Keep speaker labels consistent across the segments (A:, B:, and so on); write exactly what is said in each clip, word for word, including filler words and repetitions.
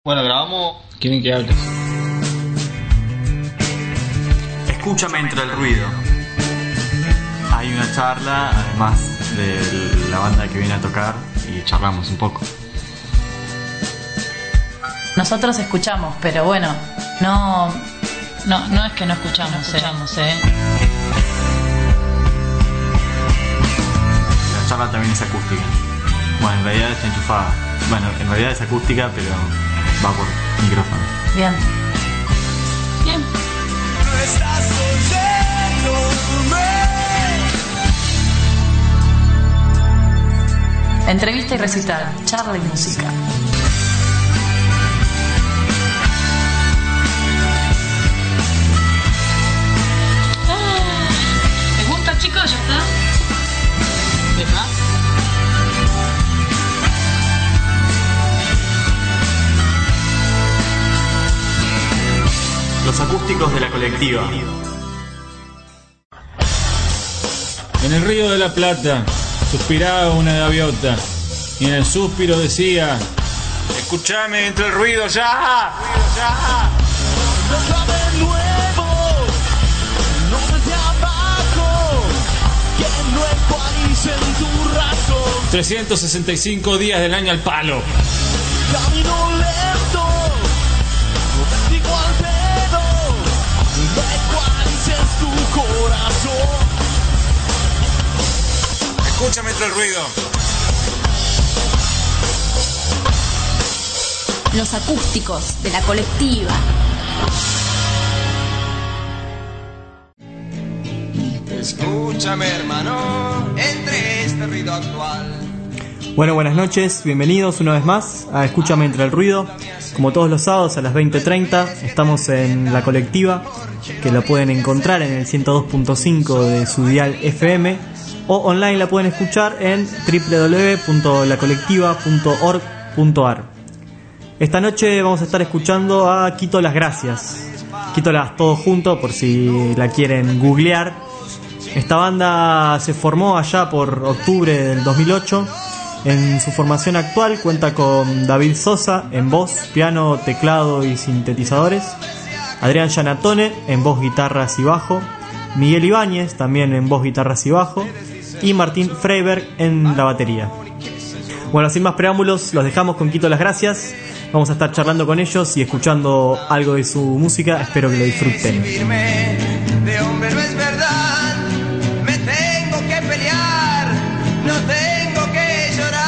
A: Bueno, grabamos. ¿Quieren que hables?
B: Escúchame entre el ruido. Hay una charla, además de la banda que viene a tocar, y charlamos un poco.
C: Nosotros escuchamos, pero bueno, no, no, no es que no escuchamos, no escuchamos, ¿eh?
B: La charla también es acústica. Bueno, en realidad está enchufada. Bueno, en realidad es acústica, pero va por micrófono.
C: Bien. Bien. Entrevista y recital, charla y música.
D: ¿Les gusta, chicos? ¿Ya está? ¿Deja?
B: Los acústicos de la colectiva.
A: En el río de la Plata suspiraba una gaviota y en el suspiro decía: escúchame entre el ruido ya.
E: De nuevo, no desde abajo, que no ecualicen tu razón.
A: trescientos sesenta y cinco días del año al palo.
E: Camino lento, no te digo al dedo, no ecualices tu corazón.
A: Escúchame entre el ruido.
F: Los acústicos de la colectiva.
G: Escúchame, hermano, entre este ruido actual.
H: Bueno, buenas noches, bienvenidos una vez más a Escúchame entre el ruido. Como todos los sábados a las veinte treinta estamos en La Colectiva, que la pueden encontrar en el ciento dos punto cinco de su dial F M, o online la pueden escuchar en doble u doble u doble u punto la colectiva punto org punto a r. Esta noche vamos a estar escuchando a Quito Las Gracias. Quito Las todo junto por si la quieren googlear. Esta banda se formó allá por octubre del dos mil ocho. En su formación actual cuenta con David Sosa en voz, piano, teclado y sintetizadores, Adrián Giannatone en voz, guitarras y bajo, Miguel Ibáñez también en voz, guitarras y bajo, y Martín Freiberg en la batería. Bueno, sin más preámbulos, los dejamos con Quito Las Gracias. Vamos a estar charlando con ellos y escuchando algo de su música. Espero que lo disfruten.
G: De hombre no es verdad, me tengo que pelear, no tengo que llorar.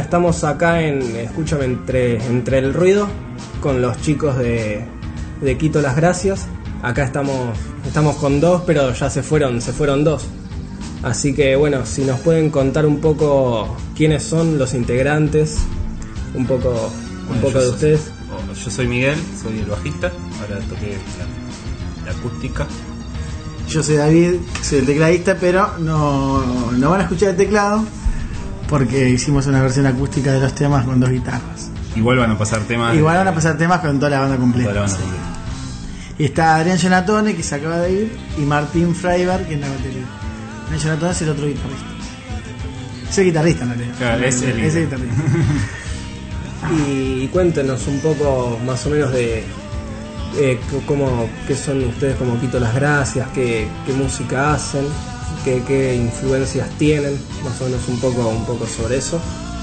I: estamos acá en Escúchame entre, entre el ruido con los chicos de, de Quito Las Gracias. Acá estamos estamos con dos, pero ya se fueron, se fueron dos. Así que bueno, si nos pueden contar un poco quiénes son los integrantes, un poco, un
A: Bueno,
I: poco
A: yo
I: de
A: soy-
I: ustedes.
A: oh, Yo soy Miguel, soy el bajista. Ahora toqué la, la acústica.
J: Yo soy David, soy el tecladista, pero no, no van a escuchar el teclado porque hicimos una versión acústica de los temas con dos guitarras.
A: Igual van a pasar temas.
J: Igual van a pasar temas con toda la banda completa.
A: Toda la banda
J: sí.
A: completa.
J: Y está Adrián Jonatone, que se acaba de ir, y Martín Freiberg, que es la batería. Adrián Jonatone es el otro guitarrista. Es el guitarrista, en realidad.
A: Claro, es el
J: Es el
A: guitarrista.
J: guitarrista.
I: Y, y cuéntenos un poco más o menos de eh, c- cómo, qué son ustedes como Quito Las Gracias, qué, qué música hacen, qué, qué influencias tienen, más o menos un poco, un poco sobre eso.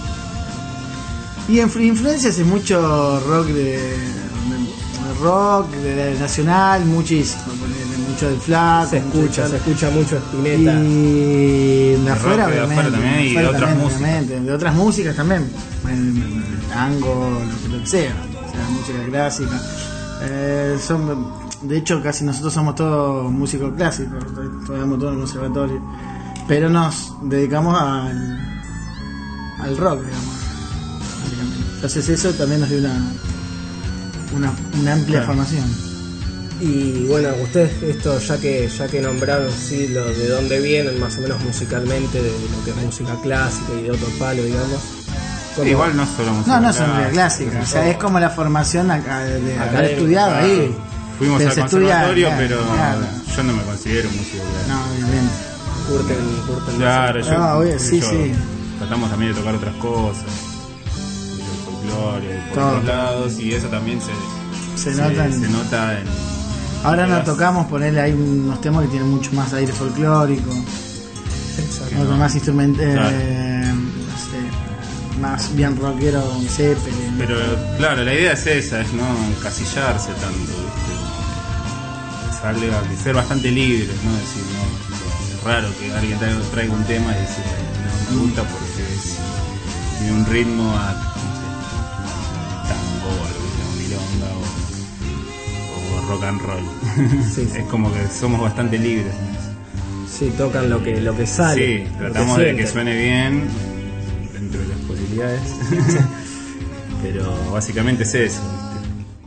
J: Y en influencias es mucho rock de, de rock de, de nacional, muchísimo, ponele, mucho del Flaco,
I: Se
J: mucho
I: escucha,
J: del-
I: se escucha mucho Spinetta.
J: y de
A: De
J: afuera,
A: rock de
J: obviamente,
A: afuera también, y de
J: afuera
A: otras
J: también,
A: músicas.
J: obviamente, de otras músicas también, el, el tango, lo que, lo que sea, o sea, música clásica. Eh, son, de hecho, casi nosotros somos todos músicos clásicos, estudiamos todo en el conservatorio, pero nos dedicamos al, al rock, digamos. básicamente. Entonces eso también nos dio una, una, una amplia
A: Claro.
J: formación.
I: Y bueno, ustedes esto ya que ya que nombraron sí lo de dónde vienen más o menos musicalmente, de lo que es música clásica y de otro palo, digamos. ¿Cómo?
A: Igual no solo música
J: No, no son
A: clásica,
J: clásica, o sea, es como la formación acá de, de haber
I: Académica,
J: estudiado
A: claro.
J: ahí.
A: Fuimos
J: Pero
A: al
J: se estudia,
A: conservatorio,
J: claro,
A: pero
J: claro.
A: yo no me considero músico clásico.
J: No, obviamente.
I: curten, curten
A: Claro,
I: más.
A: yo,
J: Ah, obvio, sí,
A: yo-
J: sí.
A: tratamos también de tocar otras cosas, el folclore, por
J: Todo.
A: otros lados, y eso también se,
J: Se nota en-
A: se nota en...
J: Ahora nos
A: las-
J: tocamos ponerle ahí unos temas que tienen mucho más aire folclórico,
A: que
J: otro
A: no-
J: más instrumental,
A: Claro.
J: no sé, más bien rockero, un Zeppelin.
A: Pero claro, la idea es esa, es no encasillarse tanto, ¿viste? Sale a ser bastante libre, ¿no? Decir, no, es raro que alguien traiga, traiga un tema y decir, no me gusta porque es, tiene un ritmo a, no sé, tango o algo que se llama milonga o, o rock and roll.
I: Sí, sí.
A: Es como que somos bastante libres en eso.
I: Sí, tocan lo que lo que sale.
A: Sí,
I: lo que
A: tratamos de que
I: sienten.
A: suene bien dentro de las posibilidades. Pero básicamente es eso, ¿viste?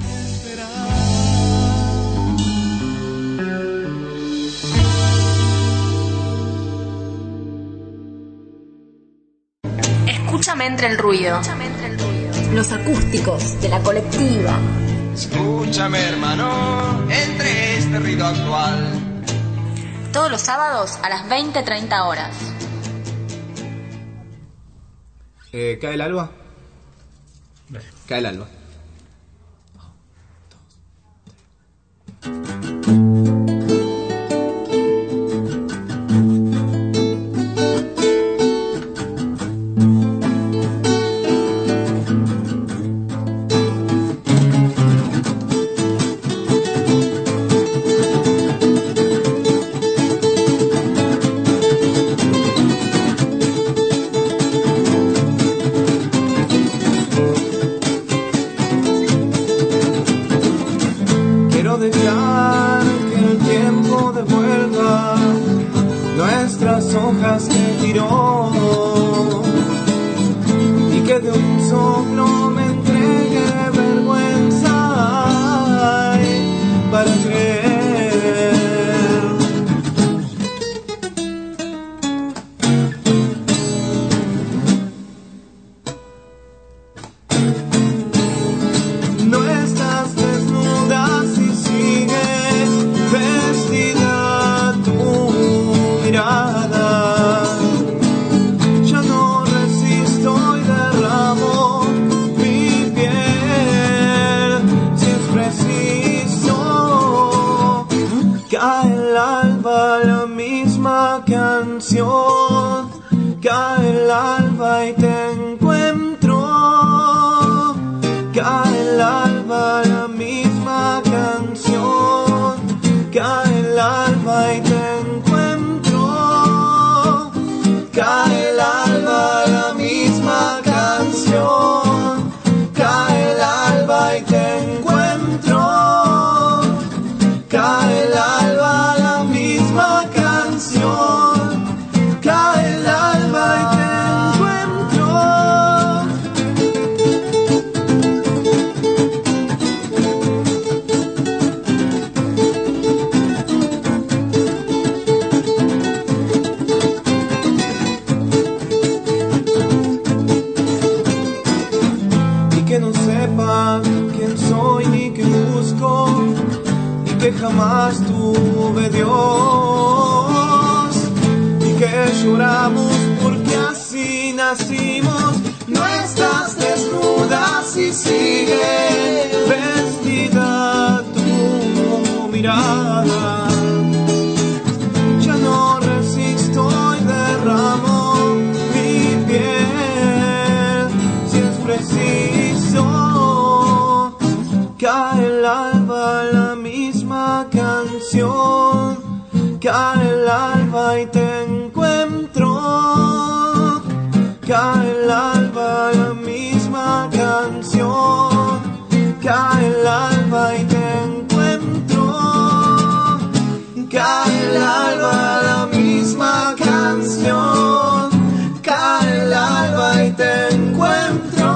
F: Escúchame entre el ruido. Los acústicos de la colectiva.
G: Escúchame, hermano, entre este ruido actual.
F: Todos los sábados a las veinte treinta horas.
I: Eh, ¿Cae el alba? Cae el alba.
E: no sepa quién soy ni qué busco, y que jamás tuve Dios, y que lloramos porque así nacimos. No estás desnuda si sigue vestida tu mirada. Ya no resisto y derramo mi piel si es preciso. Cae el alba, la misma canción. Cae el alba y te encuentro. Cae el alba, la misma canción. Cae el alba y te encuentro. Cae el alba, la misma canción. Cae el alba y te encuentro.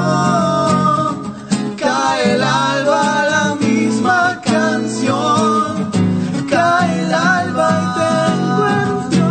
E: Cae el alba, la misma canción. Cae el alba y te encuentro.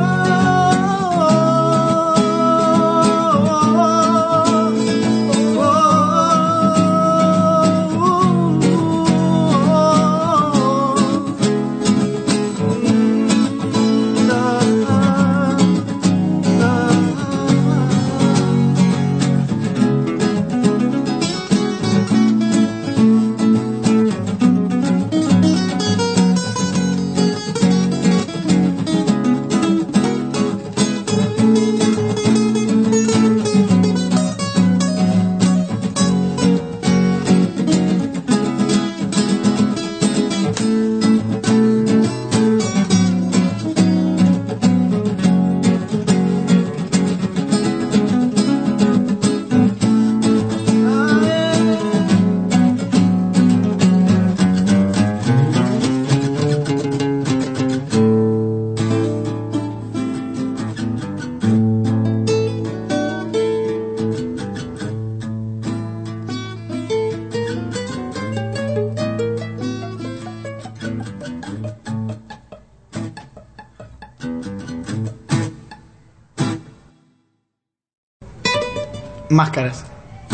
J: Máscaras.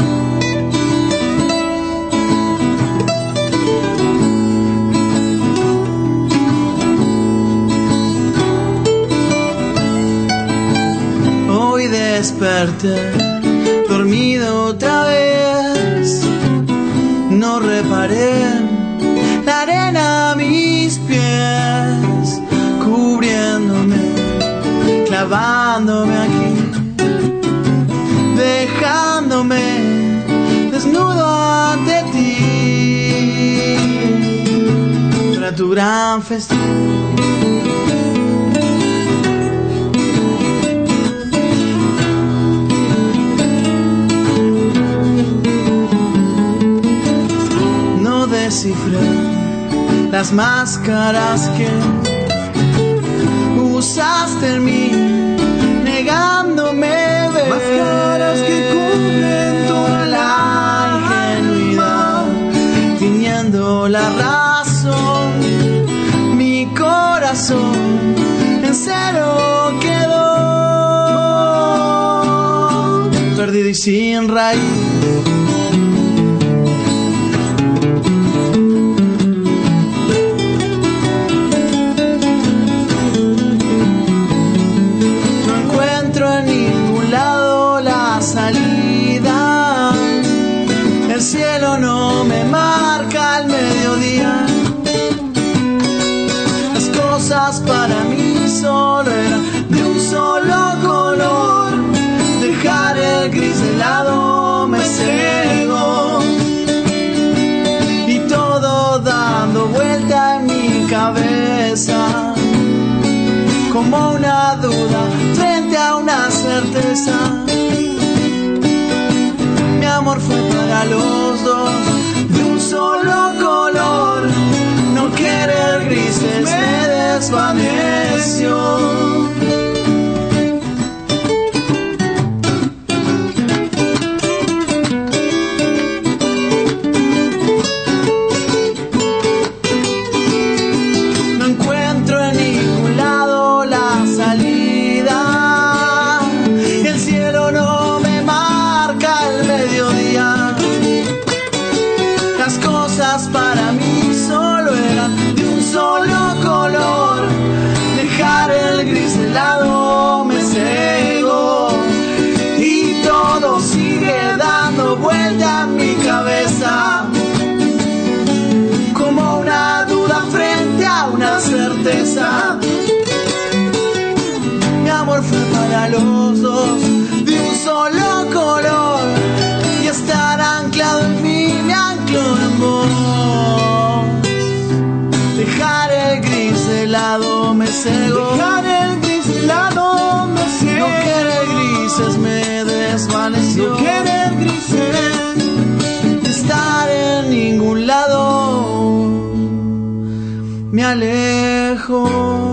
E: Hoy desperté, dormido otra vez. No reparé la arena a mis pies, cubriéndome, clavándome aquí, dejándome desnudo ante ti para tu gran festín. No descifré las máscaras que usaste en mí, negándome ver. Máscaras que cubren toda la ingenuidad, tiñendo la razón. Mi corazón en cero quedó, perdido y sin raíz. Salida, el cielo no me marca el mediodía. Las cosas para mí solo eran de un solo color. Dejar el gris de lado me cegó, y todo dando vuelta en mi cabeza, como una duda frente a una certeza. Mi amor fue para los dos de un solo color. No querer grises me desvaneció. No encuentro en ningún lado la salida. El cielo no me marca el mediodía. tristeza. Mi amor fue para los dos de un solo color, y estar anclado en mí me ancló en vos. Dejar el gris de lado me cegó, dejar el gris de lado me cegó. No querer grises me desvaneció, no querer grises, estar en ningún lado me alejo.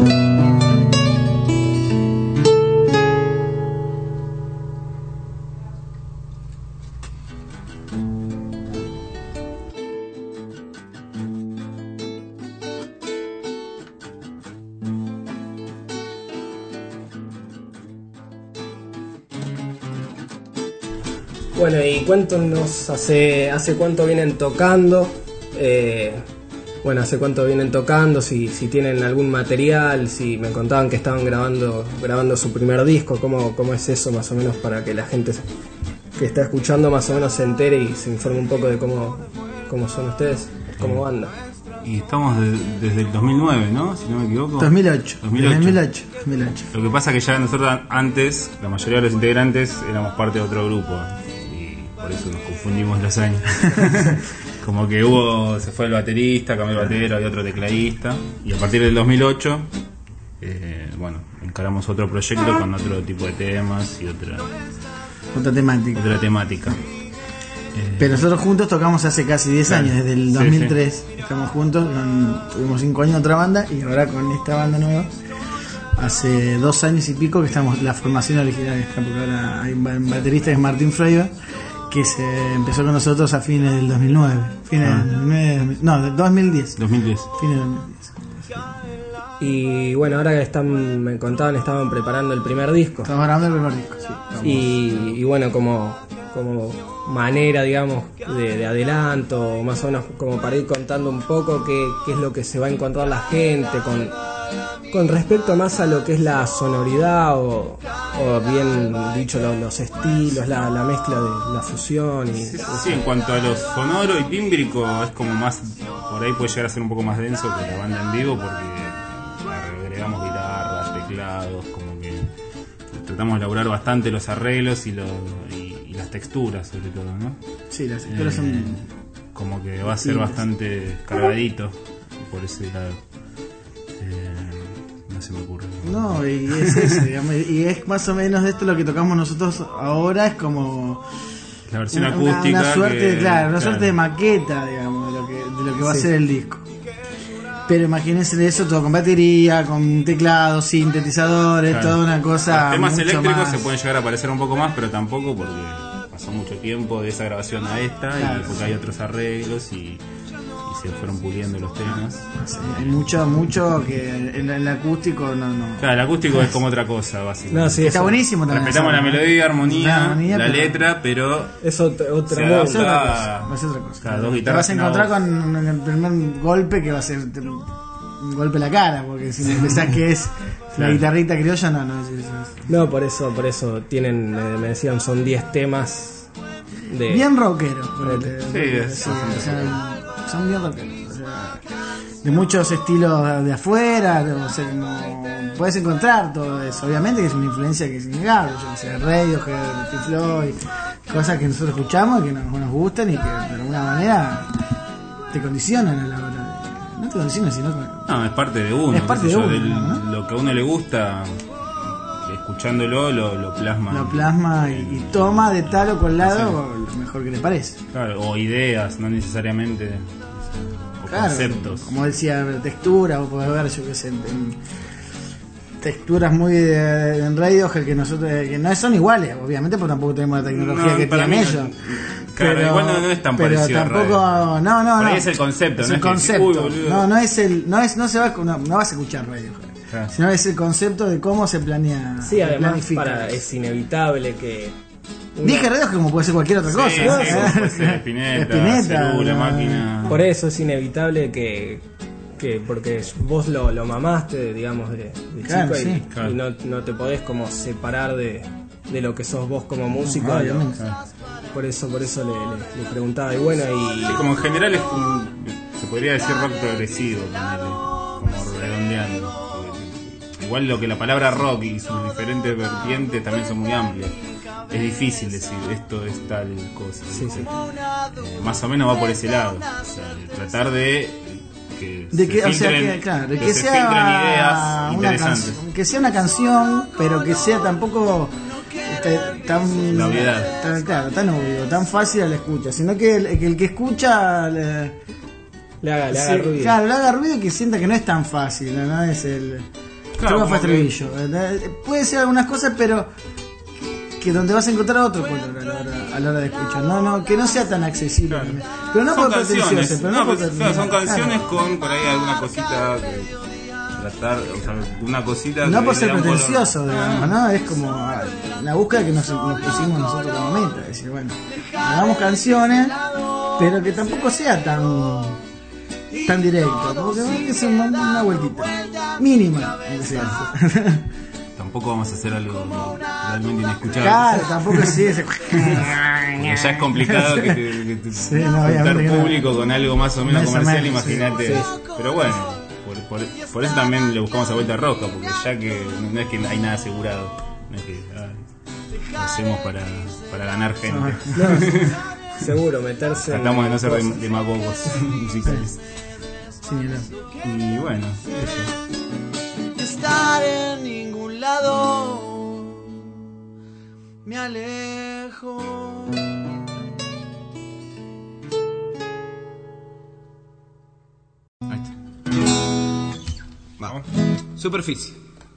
I: Bueno, y cuéntanos, hace, hace cuánto vienen tocando, eh, bueno, hace cuánto vienen tocando, si, si tienen algún material, si me contaban que estaban grabando, grabando su primer disco, cómo, cómo es eso más o menos para que la gente que está escuchando más o menos se entere y se informe un poco de cómo, cómo son ustedes como banda.
A: Y estamos de, desde el dos mil nueve, ¿no? Si no me equivoco.
J: dos mil ocho.
A: dos mil ocho.
J: dos mil ocho. dos mil ocho.
A: Lo que pasa es que ya nosotros antes, la mayoría de los integrantes, éramos parte de otro grupo. Por eso nos confundimos los años. Como que hubo, se fue el baterista, cambió el batero, había otro tecladista. Y a partir del dos mil ocho, eh, bueno, encaramos otro proyecto con otro tipo de temas y otra,
J: otra temática.
A: Otra temática. Eh,
J: Pero nosotros juntos tocamos hace casi diez
A: claro,
J: años, desde el dos mil tres. Sí, sí. Estamos juntos, con, tuvimos cinco años en otra banda y ahora con esta banda nueva. Hace dos años y pico que estamos, la formación original está, porque ahora hay un baterista que es Martín Freiva, que se empezó con nosotros a fines del dos mil nueve, fines ah. del dos mil nueve, no, del dos mil diez.
A: dos mil diez.
J: Fines del dos mil diez.
I: Y bueno, ahora que están, me contaban, estaban preparando el primer disco.
J: Estamos grabando el primer disco, sí.
I: Y, y bueno, como, como manera, digamos, de, de adelanto, más o menos como para ir contando un poco qué, qué es lo que se va a encontrar la gente con, con respecto más a lo que es la sonoridad o, o bien dicho los, los estilos, la, la mezcla de la fusión. Y,
A: sí, sí, en cuanto a lo sonoro y tímbrico es como más, por ahí puede llegar a ser un poco más denso que la banda en vivo porque agregamos guitarras, teclados, como que tratamos de elaborar bastante los arreglos y, lo, y, y las texturas sobre todo, ¿no?
J: Sí, las texturas eh, son
A: como que va a ser bastante cargadito por ese lado. Eh, no se me ocurre.
J: No, y es eso, digamos, y es más o menos de esto lo que tocamos nosotros ahora, es como
A: la versión
J: una,
A: acústica,
J: una suerte,
A: que,
J: claro, una
A: claro.
J: suerte de maqueta, digamos, de lo que, de lo que va
I: sí.
J: a ser el disco. Pero imagínense eso todo con batería, con teclados, sintetizadores, claro. Toda una cosa.
A: Los temas
J: mucho
A: eléctricos
J: más.
A: Se pueden llegar a parecer un poco más, pero tampoco porque pasó mucho tiempo de esa grabación a esta, claro, y porque hay otros arreglos y, y se fueron puliendo los temas.
J: Sí, hay mucho, mucho que en el acústico no, no.
A: Claro, el acústico es como otra cosa, básicamente.
I: No, sí,
J: está buenísimo también.
A: Respetamos la melodía, armonía,
J: la, armonía,
A: la
J: pero
A: letra, pero
I: es otra, otra,
A: se
I: moda,
A: adapta,
J: es otra cosa. Es otra cosa.
A: Claro, dos
J: te
A: guitarras
J: vas a encontrar con el primer golpe que va a ser un golpe en la cara, porque si me pensás que es la
A: claro.
J: guitarrita criolla, no, no es eso.
I: No, por eso, por eso tienen, me, me decían, son diez temas de
J: bien rockero.
I: De,
A: sí, es,
J: sí, o sea, son bien rockeros. O sea, de muchos estilos de afuera, de, o sea, no, puedes encontrar todo eso. Obviamente que es una influencia que es innegable, yo que sé, Radiohead, Pink Floyd, cosas que nosotros escuchamos y que nos, nos gustan y que de alguna manera te condicionan a la hora de... No te condicionan, sino que...
A: No, es parte de uno.
J: Es parte de uno,
A: del,
J: ¿no?
A: Lo que a uno le gusta, escuchándolo, lo, lo plasma.
J: Lo plasma y, y toma de tal o cual lado sí. Lo mejor que le parece.
A: Claro, o ideas, no necesariamente... O
J: claro,
A: conceptos.
J: Como decía, textura, vos podés ver, yo qué sé, en, en texturas muy de, en Radiohead que nosotros que no son iguales, obviamente, porque tampoco tenemos la tecnología
A: no,
J: que tienen
A: no,
J: ellos.
A: Claro,
J: pero,
A: igual no, no es tan
J: pero
A: parecido.
J: Tampoco,
A: a
J: no, no, no.
A: Es el concepto,
J: es
A: no
J: el
A: es
J: concepto.
A: Que, uy,
J: no, no es el, no es, no se va, no, no vas a escuchar Radiohead.
A: Claro.
J: Sino es el concepto de cómo se planea.
I: Sí, además
J: planifica.
I: para, es inevitable que
J: una... Dije Radiohead como puede ser cualquier otra
A: sí,
J: cosa.
A: Sí,
J: ¿no?
A: sí, puede ser Spinetta,
J: Spinetta,
A: Cerú, la
J: no,
A: máquina.
I: Por eso es inevitable que, que porque vos lo, lo mamaste, digamos, de, de
J: claro,
I: chico
J: sí,
I: y,
A: claro.
I: y no, no te podés como separar de, de lo que sos vos como músico.
J: No,
I: lo,
A: claro.
I: por eso por eso le, le, le preguntaba. Y bueno, y
A: Sí, como en general es un, se podría decir rock progresivo, ponele, como redondeando. Porque igual lo que la palabra rock y sus diferentes vertientes también son muy amplias. Es difícil decir esto es tal cosa.
J: Sí, sí.
A: Eh, más o menos va por ese lado. O sea, de tratar de que
J: De
A: se
J: que, o sea,
A: filtren-
J: que, claro, de
A: que
J: que
A: se
J: sea
A: filtren ideas
J: una
A: interesantes.
J: canción, que sea una canción, pero que sea tampoco te- tan
A: La obviedad.
J: tan, claro, tan obvio, tan fácil a la escucha, sino que el que, el que escucha le,
I: Le haga, le haga
J: sí,
I: ruido.
J: claro, le haga ruido y que sienta que no es tan fácil, no, no es el
A: Claro,
J: Trova
A: como
J: estribillo. Eh, Puede ser algunas cosas, pero que donde vas a encontrar otro color a la hora, a la hora de escuchar, no, no, que no sea tan accesible,
A: Claro.
J: pero no
A: Son
J: por
A: canciones,
J: pretencioso, pero no,
A: no,
J: por
A: pero, claro, son
J: claro.
A: canciones con por ahí alguna cosita que tratar, o sea, una cosita
J: No
A: que
J: por
A: le
J: ser
A: da un color.
J: pretencioso, digamos, ¿no? Es como ah, la búsqueda que nos, nos pusimos nosotros como meta. Es decir, bueno, hagamos canciones, pero que tampoco sea tan tan directo, porque hay que hacer una, una vueltita mínima, aunque sea.
A: Tampoco vamos a hacer algo realmente inescuchable.
J: Claro, tampoco es ese.
A: Porque ya es complicado que te, que te
J: Sí, no,
A: juntar
J: obviamente que no.
A: público con algo más o menos
J: Más o
A: comercial,
J: menos, sí,
A: imagínate.
J: sí.
A: Pero bueno, por, por, por eso también le buscamos a vuelta roja, porque ya que no, no es que hay nada asegurado, no es que ah, lo hacemos para, para ganar gente.
I: No, seguro, meterse en
A: Tratamos de no ser
I: cosas.
A: dem- demagogos musicales.
J: Sí, no.
A: Y bueno, eso.
E: De estar en ningún lado me alejo.
A: Ahí está.
K: Vamos. Superficie.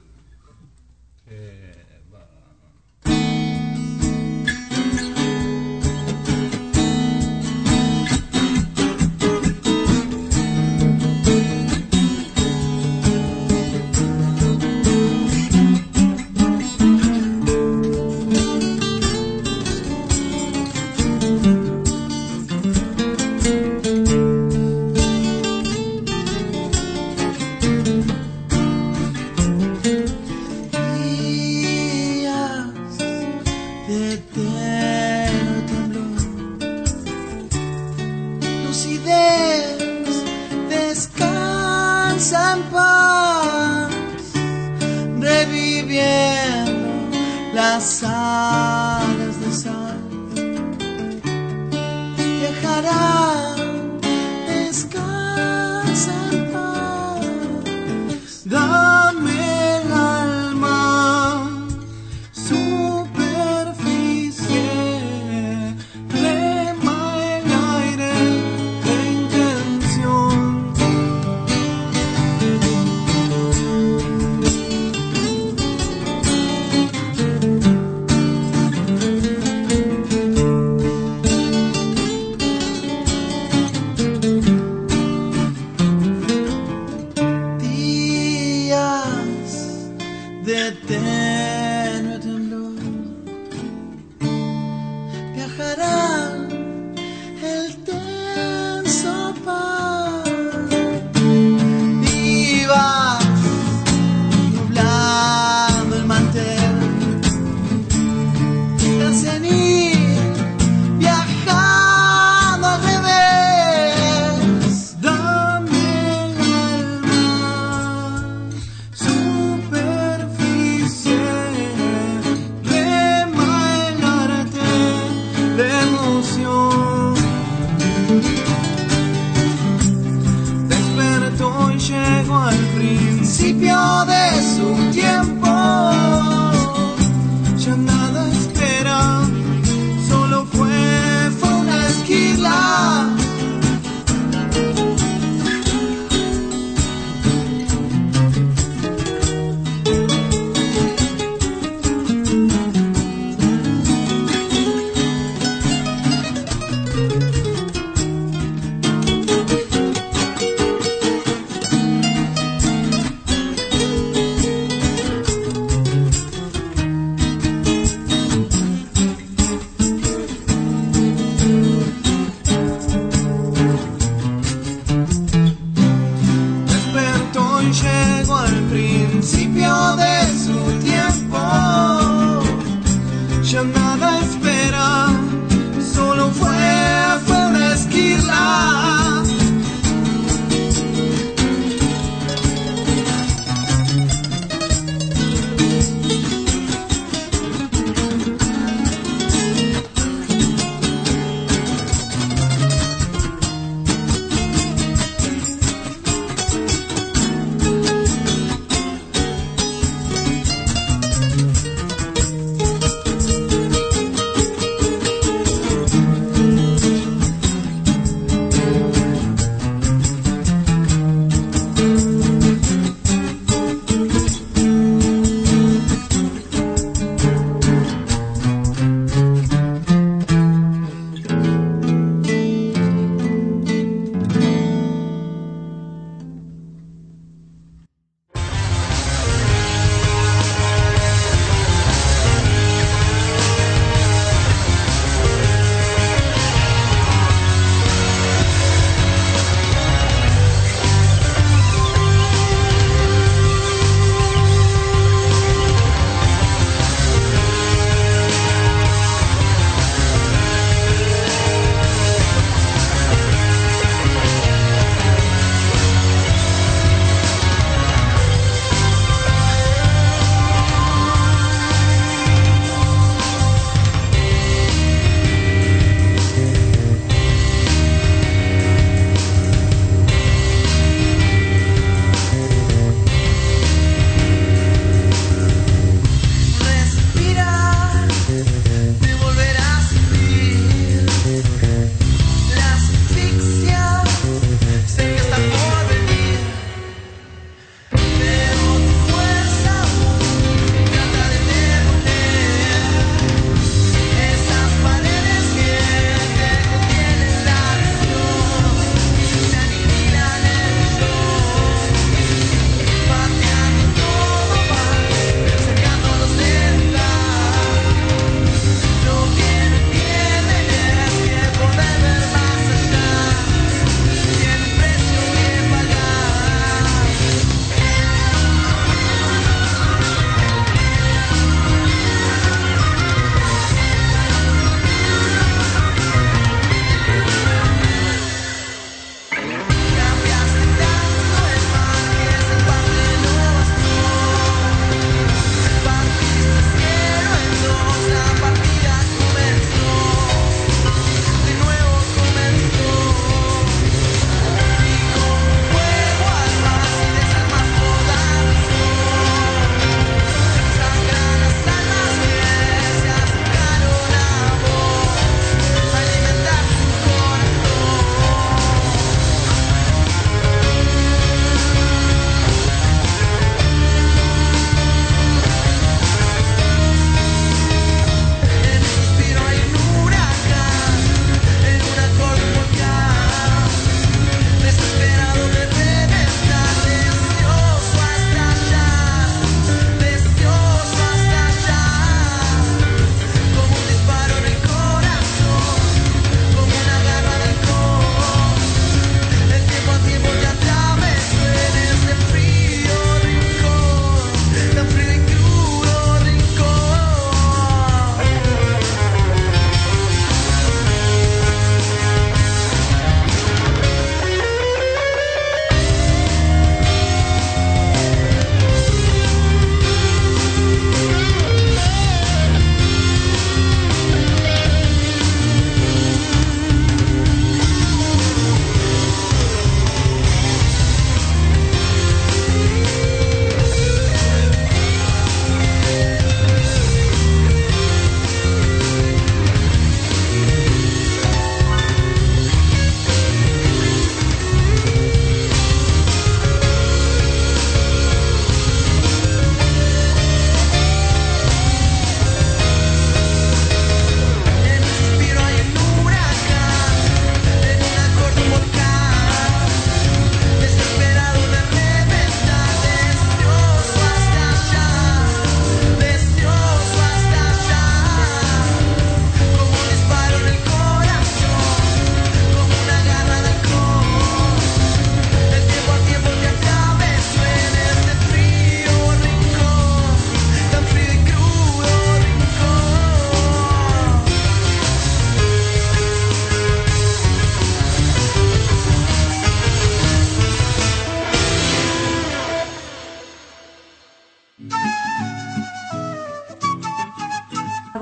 E: Días de eterno temblor, lucidez, descansa en paz, reviviendo las alas de sal. Viajará, descansa en paz, dame el alma, superficie, rema el aire de intención.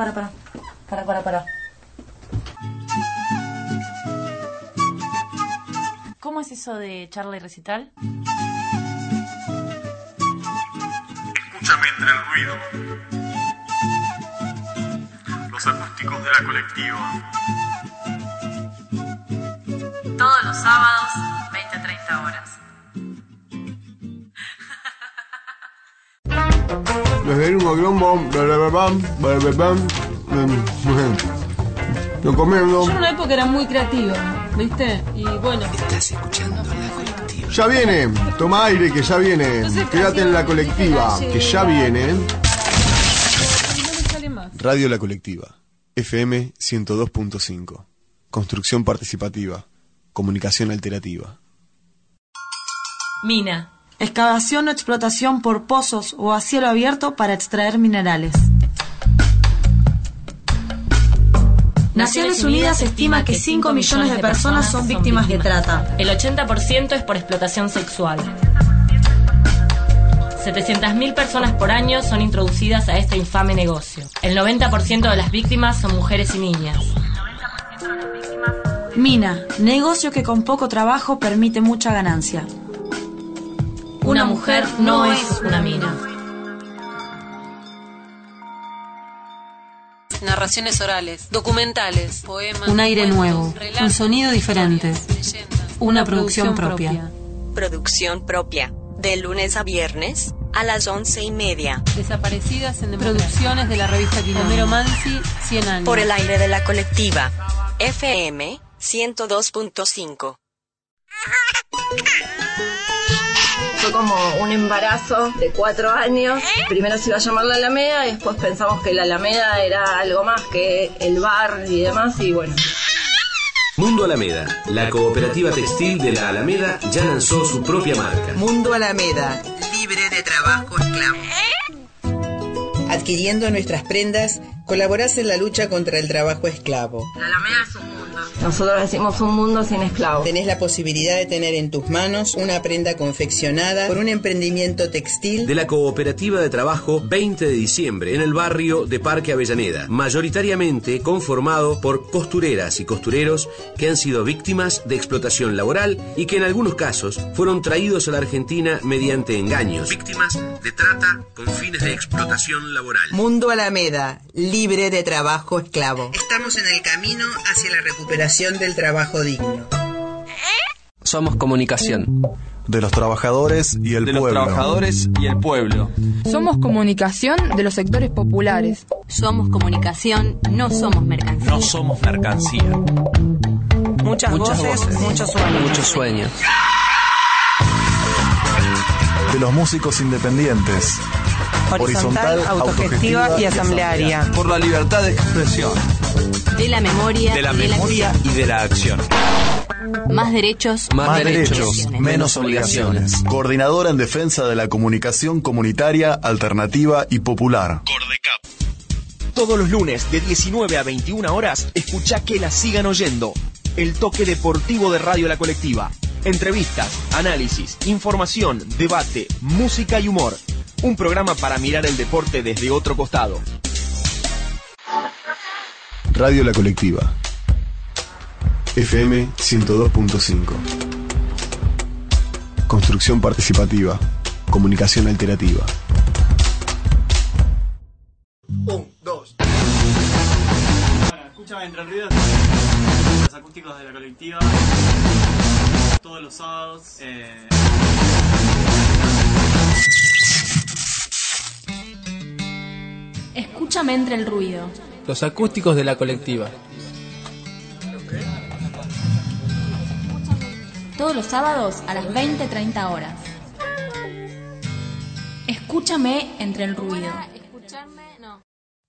C: para, para. Para, para, para. ¿Cómo es eso de charla y recital?
L: Escúchame entre el ruido. Los acústicos de la colectiva.
C: Todos los sábados, veinte a treinta horas.
M: Desde un grombo, lo comiendo.
N: Yo en una época era muy creativa, ¿viste? Y bueno.
K: Estás escuchando la colectiva.
M: Ya viene, toma aire que ya viene. Quédate en la colectiva, que ya viene. Radio La Colectiva, F M ciento dos punto cinco. Construcción participativa, comunicación alternativa.
O: Mina. Excavación o explotación por pozos o a cielo abierto para extraer minerales. Naciones Unidas estima que cinco millones de personas son víctimas de trata.
P: El ochenta por ciento es por explotación sexual. setecientas mil personas por año son introducidas a este infame negocio. El noventa por ciento de las víctimas son mujeres y niñas.
O: Mina, negocio que con poco trabajo permite mucha ganancia.
P: Una mujer no es una mina.
Q: Narraciones orales, documentales, poemas.
O: Un aire
Q: cuentos,
O: nuevo,
Q: relatos,
O: un sonido diferente.
Q: leyendas.
O: Una producción propia.
R: Producción propia. De lunes a viernes a las once y media.
N: Desaparecidas en democracia. Producciones de la revista Quilombo. Homero Mansi, cien años.
R: Por el aire de la colectiva. F M ciento dos punto cinco.
S: Fue como un embarazo de cuatro años. Primero se iba a llamar La Alameda y después pensamos que La Alameda era algo más que el bar y demás, y bueno.
K: Mundo Alameda, la cooperativa textil de la Alameda, ya lanzó su propia marca.
T: Mundo Alameda, libre de trabajo esclavo. Adquiriendo nuestras prendas, colaborás en la lucha contra el trabajo esclavo.
S: La Alameda es un mundo. Nosotros decimos un mundo sin esclavos.
T: Tenés la posibilidad de tener en tus manos una prenda confeccionada por un emprendimiento textil
K: De la cooperativa de trabajo veinte de diciembre, en el barrio de Parque Avellaneda, mayoritariamente conformado por costureras y costureros que han sido víctimas de explotación laboral y que en algunos casos fueron traídos a la Argentina mediante engaños. Víctimas de trata con fines de explotación laboral.
T: Mundo Alameda, libre de trabajo esclavo. Estamos en el camino hacia la recuperación del trabajo digno.
U: Somos comunicación.
M: De los trabajadores y el
U: de
M: pueblo.
U: los trabajadores y el pueblo.
V: Somos comunicación de los sectores populares.
F: Somos comunicación, no somos mercancía.
U: No somos mercancía.
T: Muchas,
U: Muchas
T: voces,
U: voces,
T: muchos sueños.
U: Muchos sueños.
M: De los músicos independientes.
T: Horizontal, autogestiva y asamblearia.
U: Por la libertad de expresión.
F: De la memoria,
U: De la memoria y de la acción.
F: Más derechos,
U: Más,
M: Más
U: derechos,
M: derechos, menos obligaciones. Coordinadora en defensa de la comunicación comunitaria, alternativa y popular.
W: Todos los lunes de diecinueve a veintiuna horas, escuchá que la sigan oyendo. El toque deportivo de Radio La Colectiva. Entrevistas, análisis, información, debate, música y humor. Un programa para mirar el deporte desde otro costado.
M: Radio La Colectiva, F M ciento dos punto cinco. Construcción participativa, comunicación alternativa.
I: Un, dos.
H: Bueno, escúchame entre el ruido. Los acústicos de la colectiva. Todos los sábados. Eh...
F: Escúchame entre el ruido.
X: Los acústicos de la colectiva.
F: Todos los sábados a las veinte treinta horas. Escúchame entre el ruido.
Q: Escucharme, no.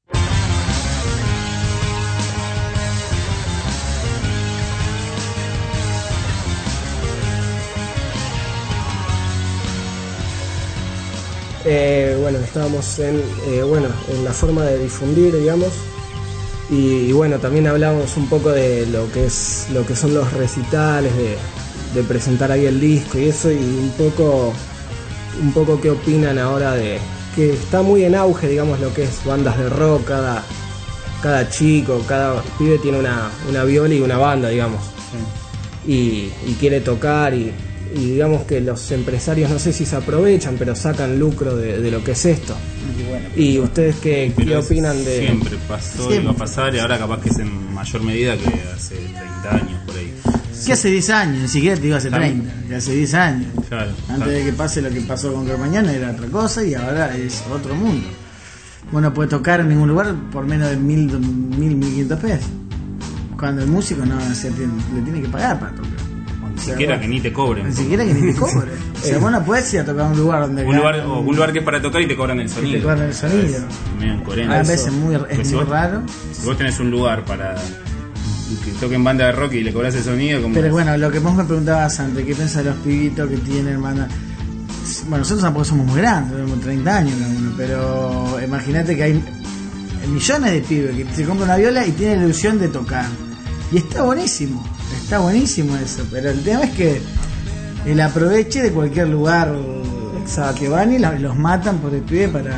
I: Eh, bueno, estábamos en, eh, bueno, en la forma de difundir, digamos, y, y bueno, también hablábamos un poco de lo que es, lo que son los recitales, de, de presentar ahí el disco y eso, y un poco, un poco qué opinan ahora de que está muy en auge, digamos, lo que es bandas de rock, cada, cada chico, cada pibe tiene una, una viola y una banda, digamos. Sí. Y, y quiere tocar y, y digamos que los empresarios no sé si se aprovechan, pero sacan lucro de, de lo que es esto.
A: Y, bueno,
I: ¿Y ustedes qué, qué opinan de...?
A: Siempre pasó siempre. Y va a pasar, y ahora capaz que es en mayor medida que hace treinta años por ahí.
B: Que hace diez años, ni siquiera te digo hace treinta, que hace diez años.
A: Claro,
B: Antes
A: claro.
B: de que pase lo que pasó con Cromañón era otra cosa y ahora es otro mundo. Vos no podés tocar en ningún lugar por menos de mil, mil, mil quinientos pesos. Cuando el músico no se tiene, le tiene que pagar para tocar.
A: Ni siquiera vos, que ni te cobren.
B: Ni siquiera que ni te cobren. O sea, vos no podés ir a tocar a un lugar donde...
A: Un lugar, o un lugar que es para tocar y te cobran el sonido.
B: Te cobran el sonido.
A: Es medio incoherente.
B: A veces es muy, es muy
A: si vos,
B: raro.
A: Si vos tenés un lugar para que toquen banda de rock y le cobras el sonido... Como
B: Pero bueno, lo que vos me preguntabas antes, ¿qué piensan los pibitos que tienen banda? Bueno, nosotros tampoco somos muy grandes, tenemos treinta años cada uno, pero imagínate que hay millones de pibes que se compran una viola y tienen la ilusión de tocar. Y está buenísimo, está buenísimo eso, pero el tema es que el aproveche de cualquier lugar exacto, que van y los matan por el pibe para,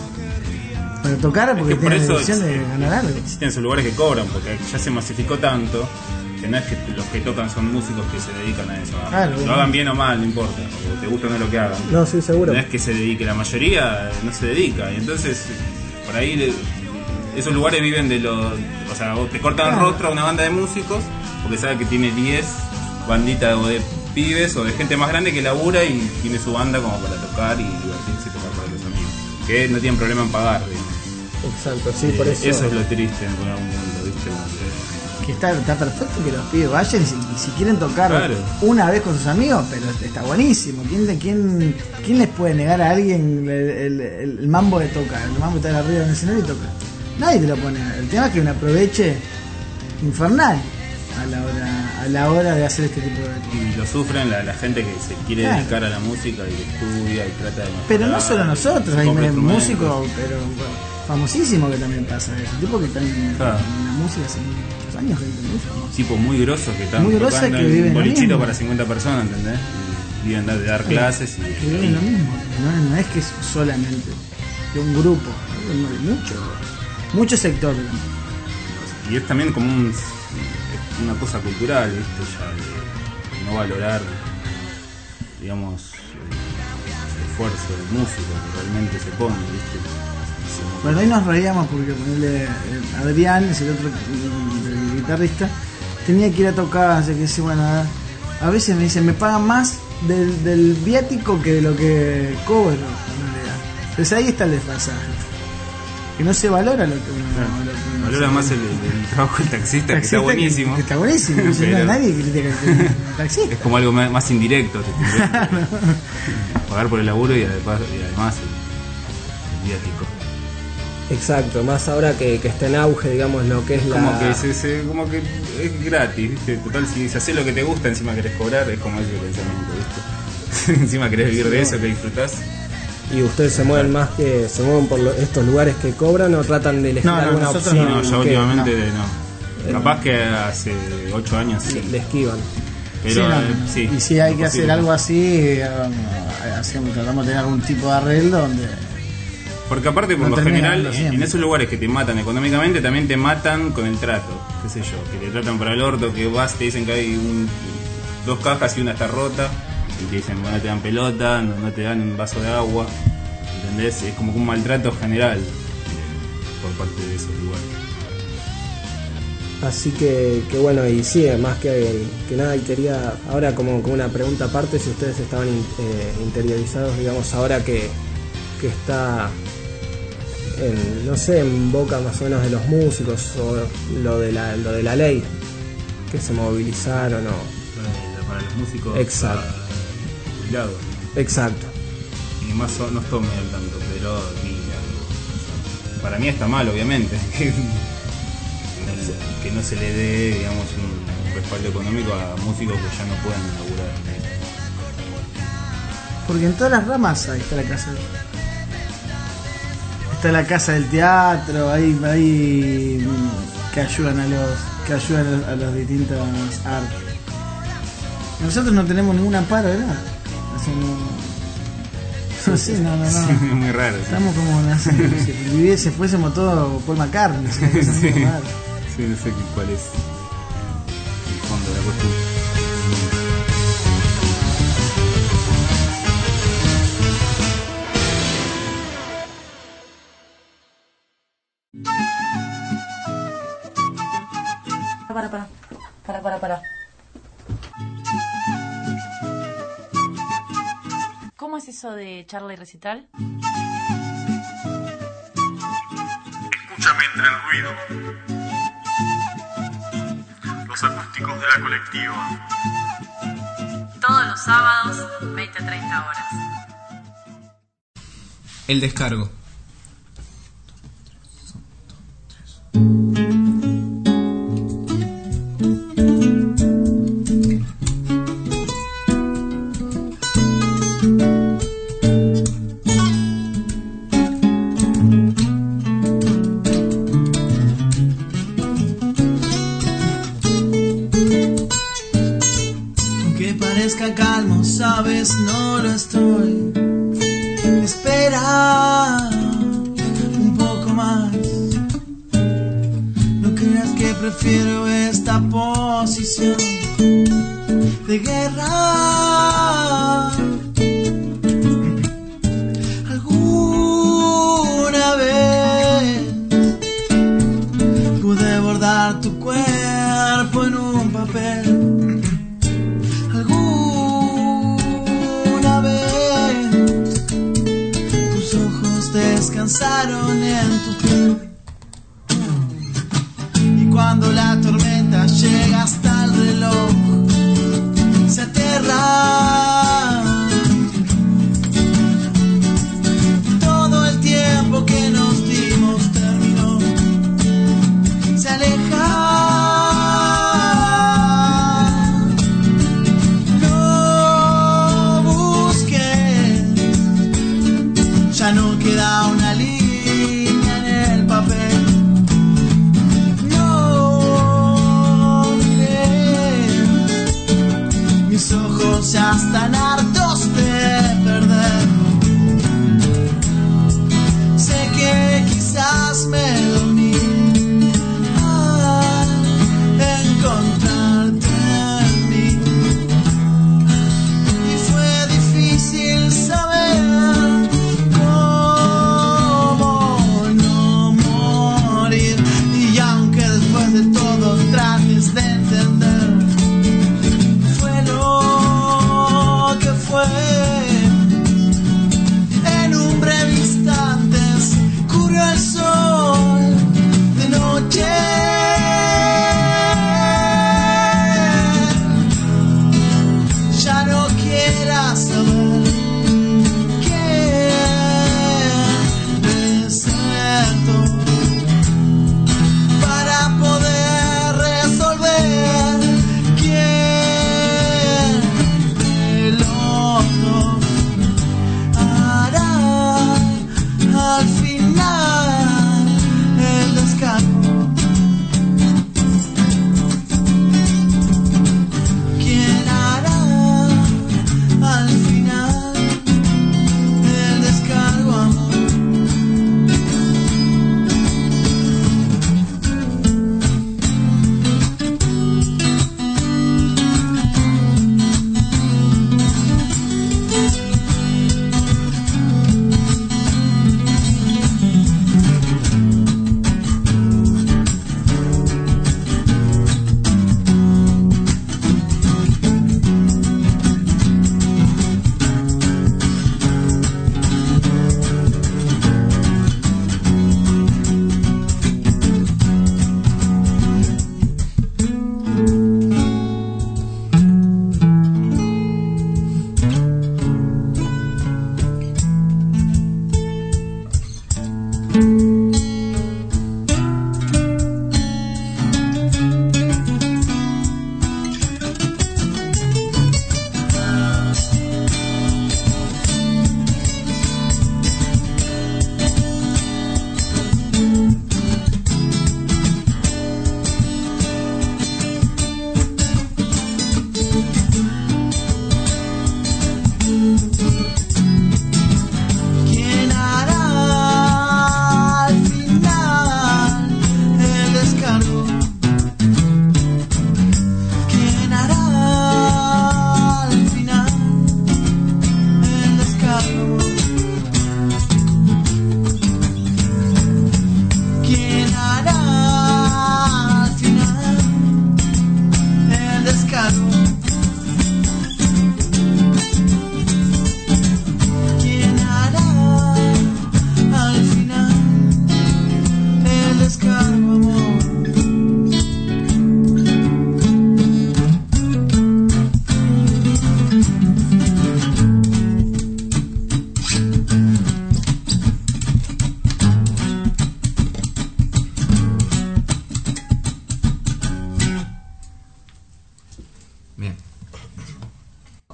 B: para tocar porque
A: es que
B: tienen
A: por
B: la ilusión
A: eso
B: de ganar algo.
A: Existen esos lugares que cobran, porque ya se masificó tanto que no es que los que tocan son músicos que se dedican a eso.
B: Claro,
A: lo
B: bueno.
A: hagan bien o mal, no importa, o te gusta o no lo que hagan.
I: No, sí, seguro.
A: No es que se dedique, la mayoría no se dedica, y entonces por ahí le, esos lugares viven de los... O sea, te cortan el rostro a una banda de músicos porque sabe que tiene diez banditas o de pibes o de gente más grande que labura y tiene su banda como para tocar y divertirse y tocar para los amigos. Que no tienen problema en pagar, ¿viste?
I: Exacto, sí,
A: eh,
I: por eso...
A: Eso es lo triste en algún mundo, ¿viste? Como
B: que está, está perfecto que los pibes vayan y si, y si quieren tocar
A: claro.
B: una vez con sus amigos, pero está buenísimo. ¿Quién, quién, quién les puede negar a alguien el, el, el, el mambo de tocar? El mambo de estar arriba en el escenario y tocar. Nadie te lo pone. El tema es que un aproveche infernal a la hora a la hora de hacer este tipo de...
A: Y lo sufren la, la gente que se quiere claro. dedicar a la música y que estudia y trata de mejorar.
B: Pero no solo nosotros, hay músicos, pero bueno, famosísimo que también pasa eso. Tipo que están claro. en la música hace muchos años, gente muy famosa.
A: Tipos muy grosos que están
B: muy
A: tocando
B: que viven
A: un bolichito
B: mismo.
A: Para cincuenta personas, ¿entendés? Y viven de dar clases y...
B: Que viven lo mismo. No, no es que es solamente de un grupo, de mucho, mucho sector.
A: Y es también como un... una cosa cultural, ¿viste? Ya de, de no valorar, digamos, el esfuerzo del músico que realmente se pone, ¿viste? Se
B: bueno, ahí nos reíamos porque ponerle Adrián, es el otro el guitarrista, tenía que ir a tocar, así que dice, bueno, a veces me dicen, me pagan más del, del viático que de lo que cobro. Entonces ahí está el desfasaje. Que no se valora lo que uno,
A: claro.
B: lo que uno
A: valora más el, el trabajo del taxista, taxista, que está buenísimo.
B: Que, que está buenísimo, pero no hay nadie que critica al taxista.
A: Es como algo más, más indirecto, te pagar por el laburo y además, y además el, el viático.
I: Exacto, más ahora que, que está en auge, digamos, lo que es la...
A: Como que, se, se, como que es gratis, ¿viste? Total, si, si haces lo que te gusta, encima querés cobrar, es como ese pensamiento, ¿viste? Encima querés vivir de eso, que disfrutás.
I: ¿Y ustedes se mueven más que se mueven por lo, estos lugares que cobran o tratan de elegir
B: no, no,
I: alguna opción?
A: No, ya últimamente no.
I: no.
A: Capaz que hace ocho años sí.
I: Le esquivan.
A: Pero,
B: sí, no,
A: eh, sí,
B: y si hay que hacer
A: posible.
B: algo así, hacemos, tratamos de tener algún tipo de arreglo donde...
A: Porque aparte, por
B: no
A: lo general, en,
B: siempre.
A: en esos lugares que te matan económicamente, también te matan con el trato, qué sé yo, que te tratan para el orto, que vas, te dicen que hay un, dos cajas y una está rota, y te dicen, bueno, no te dan pelota, no, no te dan un vaso de agua, ¿entendés? Es como un maltrato general eh, por parte de esos lugares.
I: Así que, que bueno, y sí, más que, que nada, y quería, ahora como, como una pregunta aparte, si ustedes estaban in, eh, interiorizados, digamos, ahora que, que está... En, no sé, en boca más o menos de los músicos o lo de la, lo de la ley que se movilizaron o
A: para, para los músicos
I: exacto
A: jubilados
I: exacto
A: y más no estoy muy al tanto, pero ni, para mí está mal, obviamente que, que no se le dé, digamos, un respaldo económico a músicos que ya no pueden laburar,
B: porque en todas las ramas ahí está la casa está la casa del teatro, ahí, ahí que ayudan a los que ayudan a los, a los distintos artes. Nosotros no tenemos ningún amparo de nada. O sea, no, No sé, no, no, no.
A: Sí, es muy raro. Sí.
B: Estamos como así, si viviese, fuésemos todo Paul McCartney.
A: Sí, sí, sí, no sé cuál es el fondo de la cuestión.
C: Para, para, para, para, para. ¿Cómo es eso de charla y recital?
L: Escúchame entre el ruido. Los acústicos de la colectiva.
C: Todos los sábados, veinte a treinta horas.
D: El descargo.
E: Calmo, sabes, no lo estoy. Espera un poco más. No creas que prefiero esta posición de guerra. Alguna vez pude bordar tu cuerpo en un papel. Descansaron en tu piel. Y cuando la tormenta llega hasta el reloj, se aterra. Todo el tiempo que nos dimos terminó. Se aleja. No busques. Ya no queda una línea en el papel. No mires. Mis ojos ya están hartos de perder. Sé que quizás me dormí al encontrarte en mí. Y fue difícil saber de todo trates de entender. Fue lo que fue. En un breve instante cubrió el sol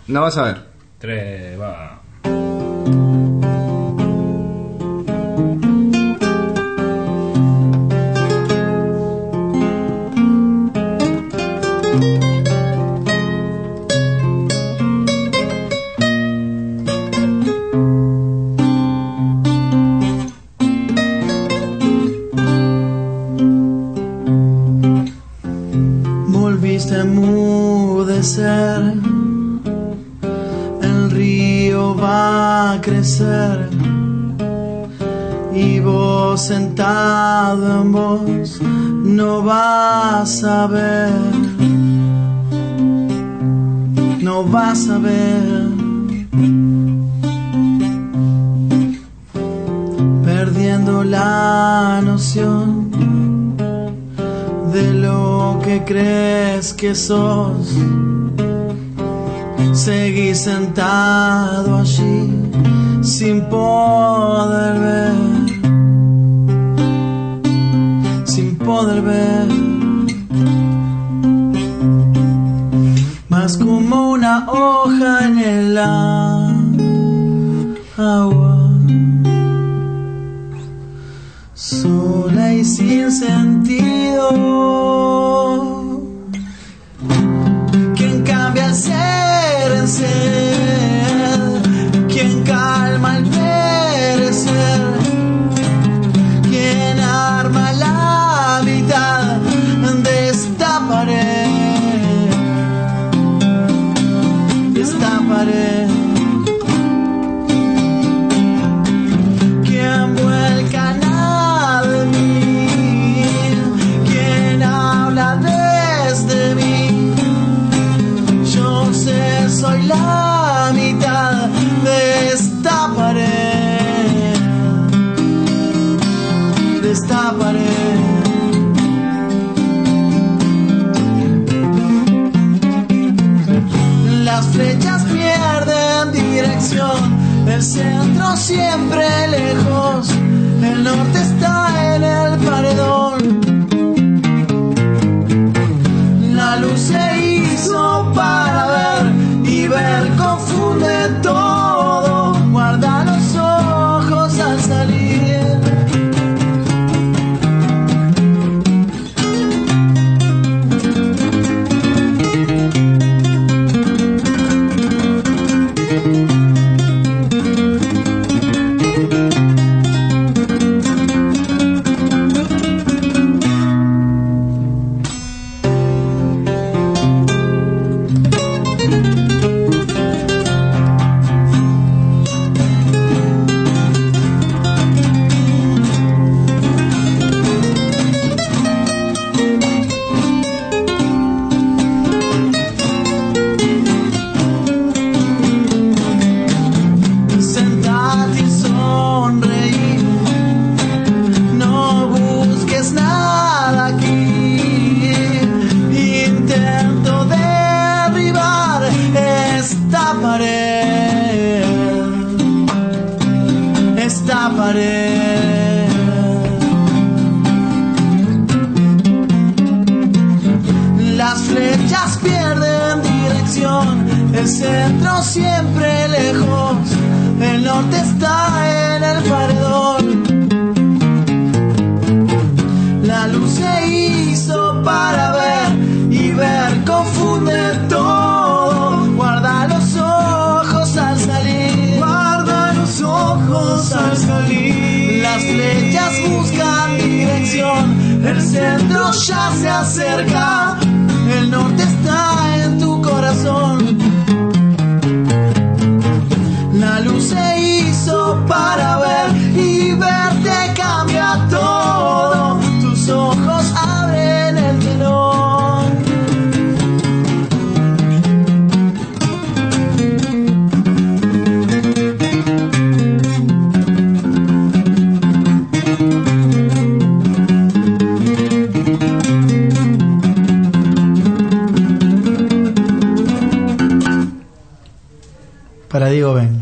D: No vas a ver.
A: Tres, va.
E: Volviste a enmudecer, el río va a crecer y vos sentado en vos no vas a ver, no vas a ver, perdiendo la noción de lo que crees que sos. Seguís sentado allí sin poder ver, sin poder ver, más como una hoja en el agua, sola y sin sentido. Quien cambia el ser en ser, quien calma el perecer, quien arma la mitad de esta pared, de esta pared, quien vuelca nada de mí, quien habla desde mí. Yo sé, soy la mitad de esta pared, de esta pared. Las flechas pierden dirección, el centro siempre lejos, el norte está en el paredón. La luz se hizo para ver y ver confunde todo. Guarda los ojos al salir. Las flechas pierden dirección, el centro siempre lejos, el norte está en el paredón. La luz se hizo para ver y ver confunde todo. Guarda los ojos al salir, guarda los ojos al salir. Las flechas buscan dirección, el centro ya se acerca, el norte está en tu corazón. La luz se hizo para ver y verte cambia todo. Tus ojos abren el telón. Para Diego Ben.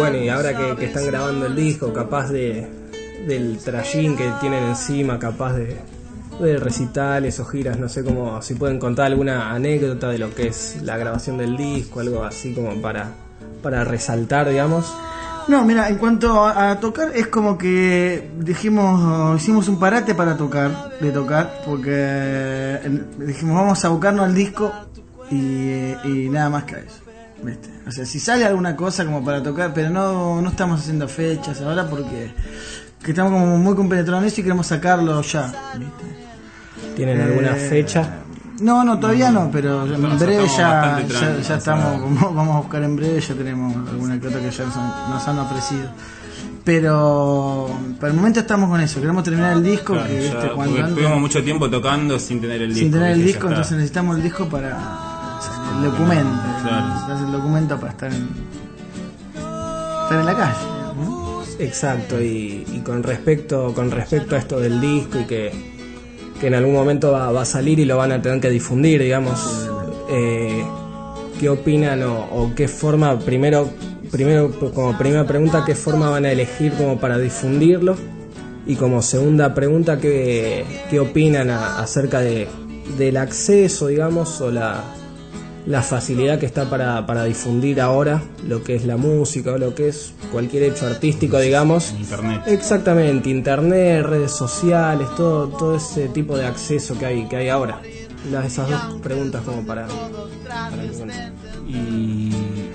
I: bueno, y ahora que, que están grabando el disco, capaz de del trayín que tienen encima, capaz de, de recitales o giras, no sé cómo, si pueden contar alguna anécdota de lo que es la grabación del disco, algo así como para, para resaltar, digamos.
B: No, mira, en cuanto a, a tocar, es como que dijimos, hicimos un parate para tocar, de tocar, porque eh, dijimos vamos a abocarnos al disco y, y nada más que a eso, ¿viste? O sea, si sale alguna cosa como para tocar, pero no, no estamos haciendo fechas ahora porque que estamos como muy compenetrados en eso y queremos sacarlo ya, ¿viste?
I: ¿Tienen alguna
B: Eh,
I: fecha?
B: No, no, todavía no, pero en
A: Nosotros
B: breve
A: estamos
B: ya,
A: bastante
B: ya,
A: tranquilos,
B: ya
A: o sea,
B: estamos, como vamos a buscar en breve, ya tenemos alguna cosa que ya nos han, nos han ofrecido. Pero por el momento estamos con eso, queremos terminar el disco,
A: Claro,
B: que
A: ya,
B: viste
A: porque
B: cuando antes,
A: estuvimos mucho tiempo tocando sin tener el disco.
B: sin tener el
A: ¿viste?
B: disco,
A: Ya está.
B: entonces necesitamos el disco para o sea, el documento,
A: Claro.
B: necesitas el documento para estar en, estar en la calle, ¿no?
I: Exacto, y, y con respecto con respecto a esto del disco y que, que en algún momento va, va a salir y lo van a tener que difundir, digamos, eh, ¿qué opinan o, o qué forma, primero, primero como primera pregunta, qué forma van a elegir como para difundirlo? Y como segunda pregunta, ¿qué, qué opinan a- acerca de, del acceso, digamos, o la, la facilidad que está para, para difundir ahora lo que es la música o lo que es cualquier hecho artístico, digamos?
A: Internet.
I: Exactamente, internet, redes sociales, todo, todo ese tipo de acceso que hay, que hay ahora. Las, esas dos preguntas como para... para que cuenten.
A: Y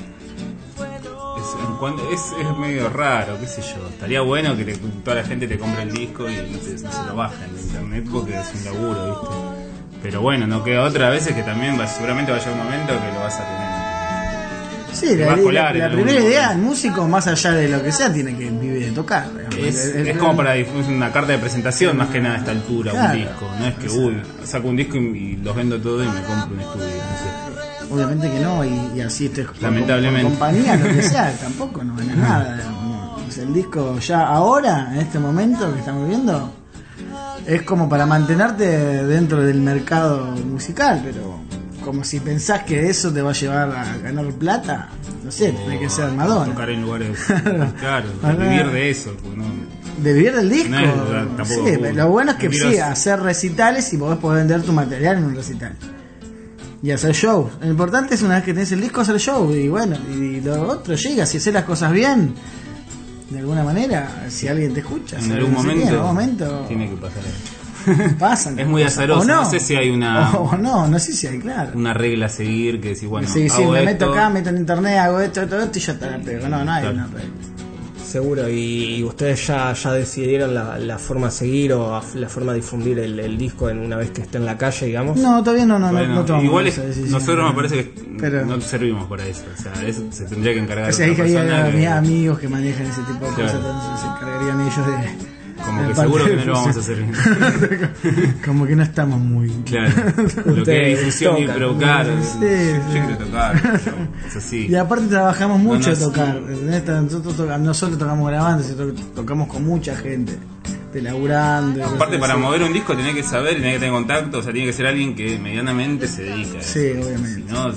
A: es, en cuanto- es, es medio raro, qué sé yo. Estaría bueno que te- toda la gente te compre el disco y no, te- no se lo bajen de internet porque es un laburo, ¿viste? Pero bueno, no queda otra, a veces que también va, seguramente va a llegar un momento que lo vas a tener.
B: Sí,
A: Te
B: la,
A: va a
B: la-
A: colar
B: la
A: en
B: primera
A: algún
B: idea, el músico, más allá de lo que sea, tiene que vivir de tocar. digamos.
A: Es,
B: El- el-
A: es como para dif- una carta de presentación más que nada a esta altura,
B: Claro.
A: un disco. No es que, uy, saco un disco y, y los vendo todo y me compro un estudio. No sé.
B: Obviamente que no, y, y así esto es con-
A: Lamentablemente.
B: con compañía, lo que sea, tampoco no gana nada. digamos. O sea, el disco ya ahora, en este momento que estamos viviendo, es como para mantenerte dentro del mercado musical, pero como si pensás que eso te va a llevar a ganar plata, no sé, tenés que ser Madonna.
A: Tocar en lugares. Claro,
B: Ajá.
A: vivir de eso. Porque no,
B: De vivir del disco.
A: No es, tampoco,
B: sí,
A: uy,
B: lo bueno es que
A: vivir
B: sí,
A: es-
B: hacer recitales y podés poder vender tu material en un recital. Y hacer shows. Lo importante es una vez que tenés el disco hacer show. Y bueno, y lo otro llega, si haces las cosas bien, de alguna manera, si alguien te escucha.
A: en
B: si
A: algún
B: alguien se
A: momento,
B: quiere, en algún momento
A: tiene que pasar eso.
B: pasan.
A: Es muy
B: cosas.
A: azaroso.
B: O
A: No. sé si hay una,
B: O, o no, no sé si hay, claro.
A: una regla a seguir que decís, bueno,
B: sí, sí,
A: hago
B: me
A: esto.
B: meto acá, meto en internet, hago esto, esto, esto y ya está. Pero no, no hay
A: Claro.
B: una regla.
I: Seguro, y, y ustedes ya, ya decidieron la, la forma a seguir o a- la forma de difundir el, el disco en una vez que esté en la calle, digamos.
B: No, todavía no, no, no,
A: Bueno,
B: no tomamos
A: igual es-
B: esa decisión.
A: nosotros me parece que
B: Pero-
A: no servimos para eso. O sea, eso se tendría que encargar
B: O sea, ahí
A: otra
B: que
A: persona
B: hay
A: que-
B: mis amigos que manejan ese tipo de
A: Claro.
B: cosas, entonces se encargarían ellos de.
A: Como
B: de
A: que
B: parte
A: seguro que
B: de
A: no lo vamos a hacer
B: difusión. Como que no estamos muy.
A: Claro. Lo que es difusión y
B: tocan.
A: pero claro,
B: Sí,
A: yo
B: sí.
A: quiero tocar. Es así.
B: Y aparte trabajamos mucho
A: No, no,
B: tocar.
A: sí.
B: ¿entendés? Nosotros, toca- nosotros tocamos grabando, nosotros tocamos con mucha gente. De laburando. y
A: Aparte,
B: cosas
A: para
B: así.
A: mover un disco tenés que saber, tenés que tener contacto, o sea, tiene que ser alguien que medianamente se dedica a eso.
B: Sí, obviamente.
A: Si no,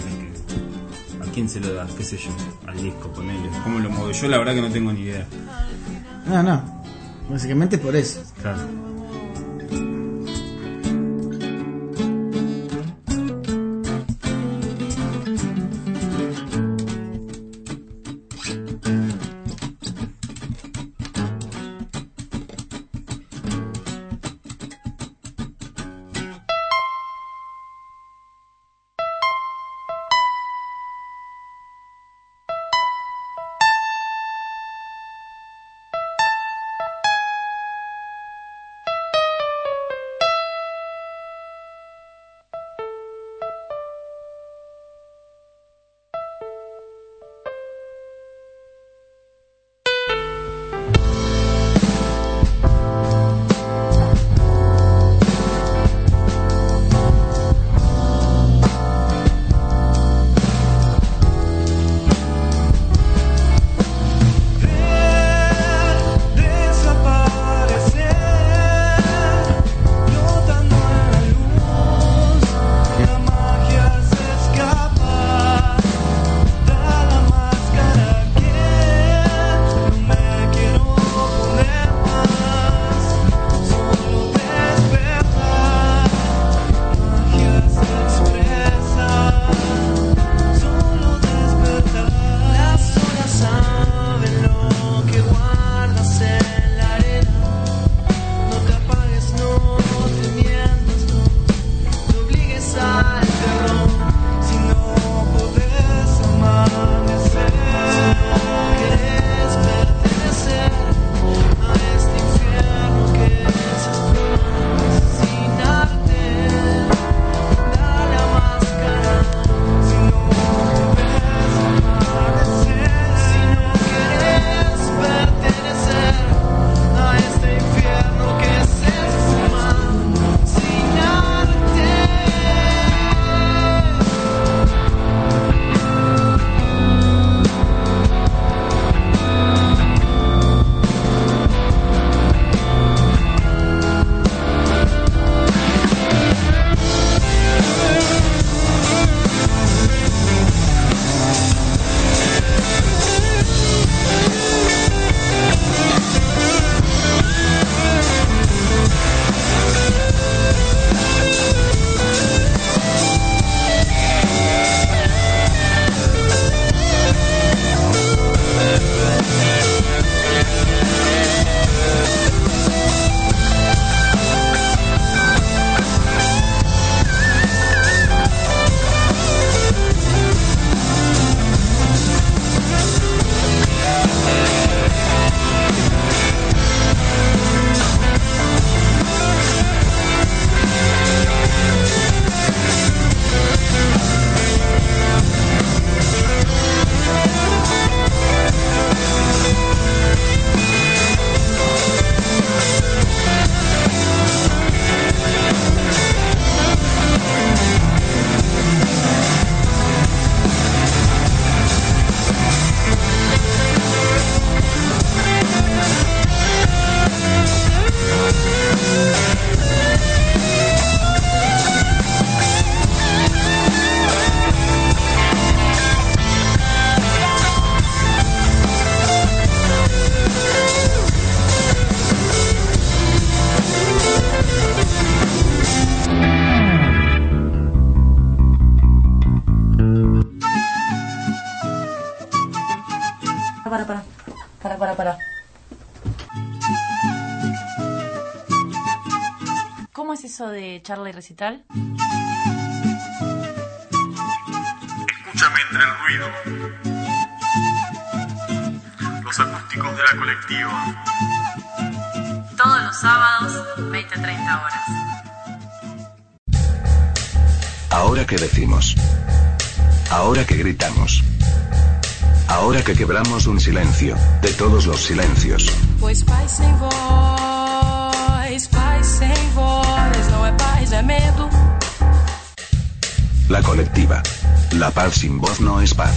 A: tenés que- ¿a quién se lo das? ¿Qué sé yo? Al disco, ponele. ¿Cómo lo muevo? Yo la verdad que no tengo ni idea.
B: No, no. Básicamente es por eso.
A: Claro.
C: ¿Cómo es eso de charla y recital?
L: Escúchame entre el ruido. Los acústicos de la colectiva.
C: Todos los sábados, veinte a treinta horas.
K: Ahora que decimos. Ahora que gritamos. Ahora que quebramos un silencio, de todos los silencios.
Q: Pois paz sem voz, paz sem voz, não é paz, é medo.
K: La colectiva. La paz sin voz no es paz.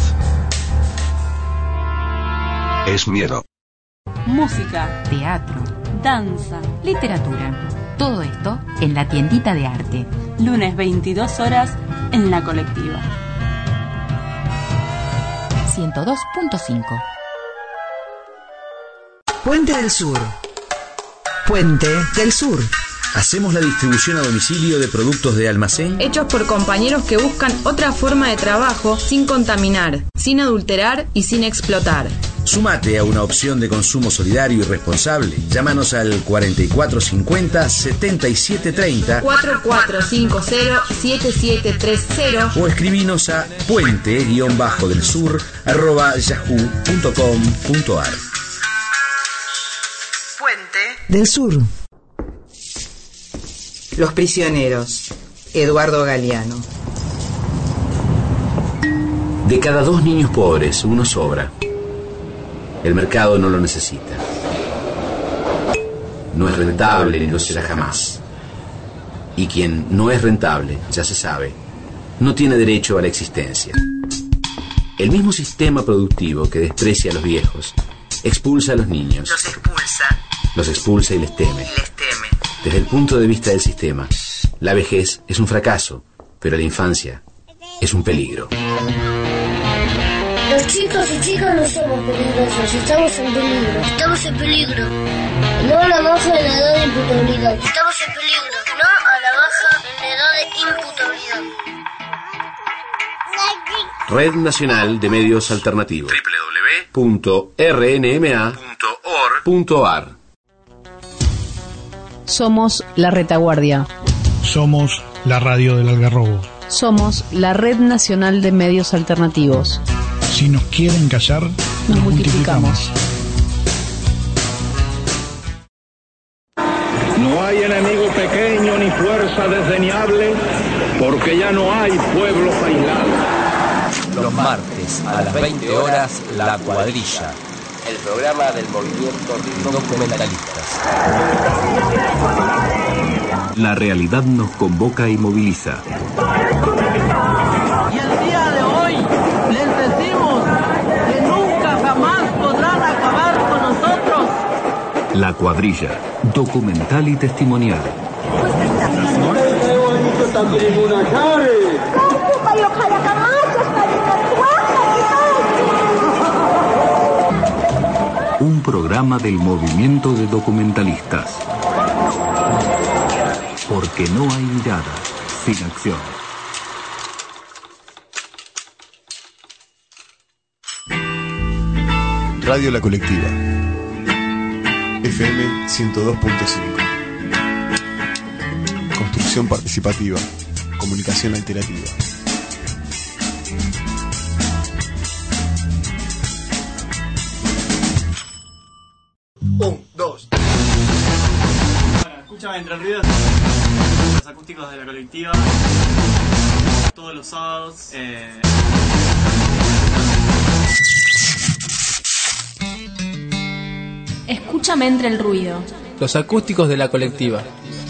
K: Es miedo.
D: Música, teatro, danza, literatura. Todo esto en la tiendita de arte.
N: Lunes veintidós horas en la colectiva.
D: ciento dos punto cinco.
G: Puente del Sur. Puente del Sur.
K: Hacemos la distribución a domicilio de productos de almacén
J: hechos por compañeros que buscan otra forma de trabajo sin contaminar, sin adulterar y sin explotar.
K: Sumate a una opción de consumo solidario y responsable. Llámanos al cuarenta y cuatro cincuenta setenta y siete treinta
J: cuatro cuatro cinco cero siete siete tres cero
K: o escribinos a puente-del-sur arroba yahoo punto com punto ar.
G: Puente del Sur. Los prisioneros. Eduardo Galeano.
K: De cada dos niños pobres, uno sobra. El mercado no lo necesita. No es rentable ni lo será jamás. Y quien no es rentable, ya se sabe, no tiene derecho a la existencia. El mismo sistema productivo que desprecia a los viejos, expulsa a los niños.
G: Los expulsa.
K: Los expulsa y les teme.
G: Y les teme.
K: Desde el punto de vista del sistema, la vejez es un fracaso, pero la infancia es un peligro.
P: Los chicos y chicas no somos peligrosos, estamos en peligro. Estamos en peligro. No a la baja en la edad de imputabilidad. Estamos en peligro. No a la baja en la edad de imputabilidad.
K: Red Nacional de Medios Alternativos. doble u doble u doble u punto r n m a punto org punto a r.
N: Somos la retaguardia.
Y: Somos la radio del Algarrobo.
N: Somos la Red Nacional de Medios Alternativos.
Y: Si nos quieren callar, nos,
N: nos multiplicamos.
Z: No hay enemigo pequeño ni fuerza desdeñable, porque ya no hay pueblos aislados.
U: Los martes a las veinte horas, La Cuadrilla.
K: El programa del movimiento
U: Documentalistas. La realidad nos convoca y moviliza.
E: Y el día de hoy les decimos que nunca jamás podrán acabar con nosotros.
U: La Cuadrilla, documental y testimonial. Un programa del movimiento de documentalistas. Porque no hay mirada sin acción.
M: Radio La Colectiva. F M ciento dos punto cinco. Construcción participativa. Comunicación alternativa.
B: Un, dos.
H: Bueno, escúchame entre ruidos. Los acústicos de la colectiva. Todos los sábados. Eh...
F: Escúchame entre el ruido.
X: Los acústicos de la colectiva.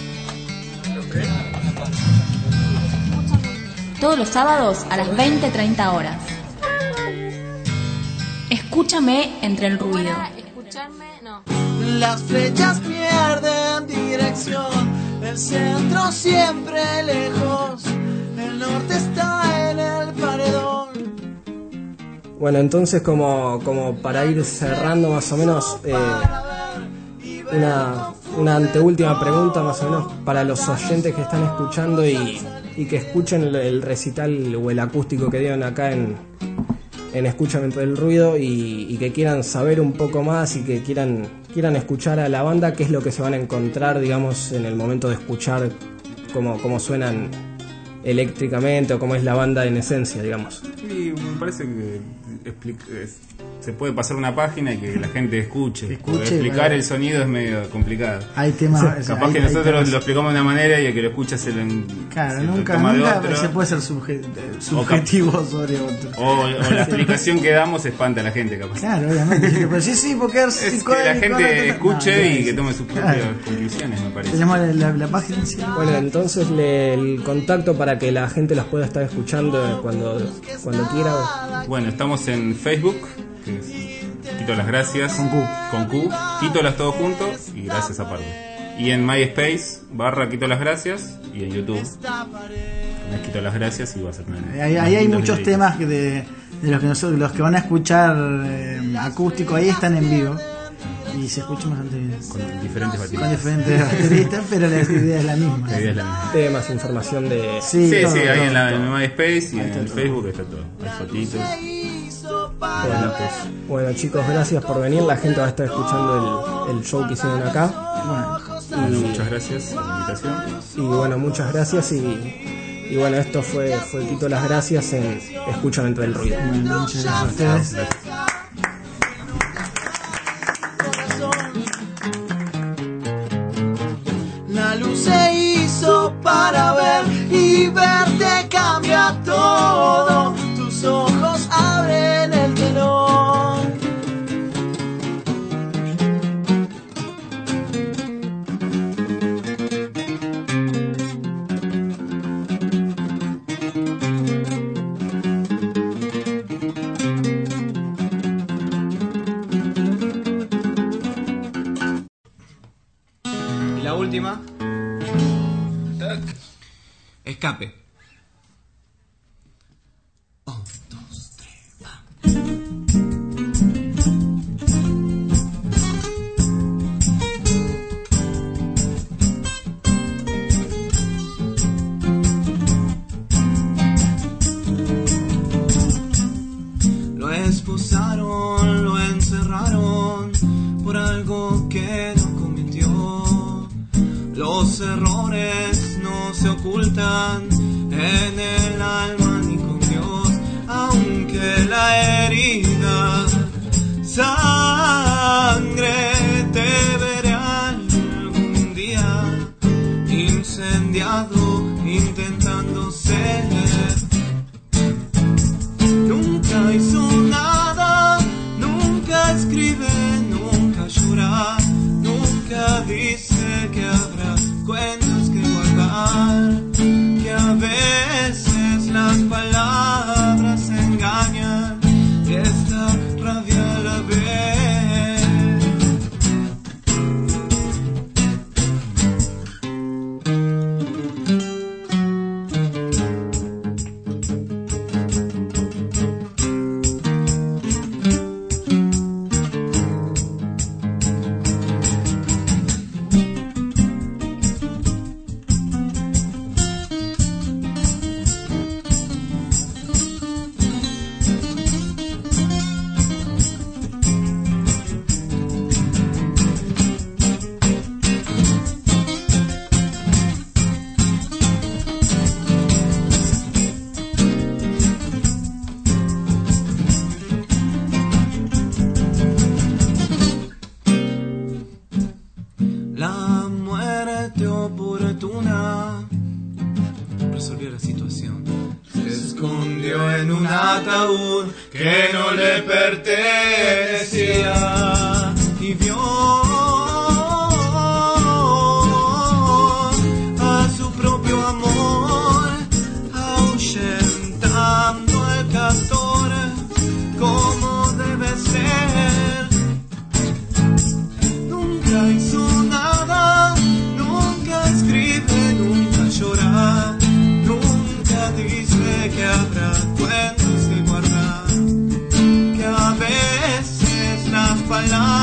F: Todos los sábados a las veinte a treinta horas. Escúchame entre el ruido.
Q: Escucharme, no.
E: Las flechas pierden dirección, el centro siempre lejos, el norte está en el paredón.
I: Bueno, entonces como, como para ir cerrando más o menos, eh, una, una anteúltima pregunta más o menos para los oyentes que están escuchando y, y que escuchen el, el recital o el acústico que dieron acá en, en Escúchame entre el ruido y, y que quieran saber un poco más y que quieran, quieran escuchar a la banda, qué es lo que se van a encontrar, digamos, en el momento de escuchar cómo, cómo suenan eléctricamente o cómo es la banda en esencia, digamos.
A: Y me parece que explica, es, se puede pasar una página y que la gente escuche.
B: Escuche,
A: Porque explicar
B: vale.
A: el sonido es medio complicado.
B: Hay temas.
A: Capaz
B: o sea, hay-
A: que
B: hay
A: nosotros
B: temas-
A: lo explicamos de una manera y el que lo escucha se lo, en,
B: Claro,
A: se lo
B: nunca,
A: toma de
B: nunca
A: otro.
B: se puede ser subje- subjetivo sobre otro.
A: O, o la explicación que damos espanta a la gente, capaz.
B: Claro, obviamente. Pero sí, sí, porque es,
A: Es que la gente escuche y que tome sus propias
B: Claro.
A: conclusiones, me parece.
B: Tenemos la, la, la página. Sí.
I: Bueno, entonces le- el contacto para que la gente los pueda estar escuchando cuando, cuando quiera.
A: Bueno, estamos en Facebook, que es Quito las Gracias. Con Q. Con Q. Quito las todo junto y gracias aparte. Y en MySpace, barra Quito las Gracias. Y en YouTube, pones Quito las Gracias y vas a tener.
B: Ahí, ahí hay muchos temas que de, de los que nosotros, los que van a escuchar eh, acústico, ahí están en vivo. Y se escucha bastante bien.
A: Con diferentes bateristas.
B: Con diferentes bateristas, pero la idea es la misma.
A: La idea es la misma.
I: Temas, información de.
A: Sí, sí,
B: todo,
A: sí, ahí
B: todo,
A: en, la,
B: todo.
A: en MySpace y
B: Ahí
A: en
B: está
A: el
B: todo.
A: Facebook está todo. Hay fotitos.
I: Bueno, bueno, chicos, gracias por venir. La gente va a estar escuchando el, el show que hicieron acá.
A: Bueno, muchas gracias por la invitación.
I: Y bueno, muchas gracias. Y, y bueno, esto fue, fue Quito las Gracias en Escúchame entre el ruido.
B: Bueno, muchas gracias a ustedes.
E: La luz se hizo para ver y verte cambia todo. Tus ojos abren el telón.
O: Y la última. Escape.
E: Lo esposaron, lo encerraron por algo que no cometió. Los errores no se ocultan en el alma ni con Dios, aunque la herida sangre te veré algún día incendiado intentando ser. Nunca hizo nada, nunca escribe, nunca llora, nunca dice que habrá cuentos que guardar, que a veces las palabras engañan y esta rabia la ve. La muerte oportuna resolvió la situación. Se escondió en un ataúd que no le pertenecía y vio a su propio amor ahuyentando al castor como debe ser. Nunca hizo nada, nunca escribe, nunca llora, nunca dice que habrá cuentos que guardar, que a veces las palabras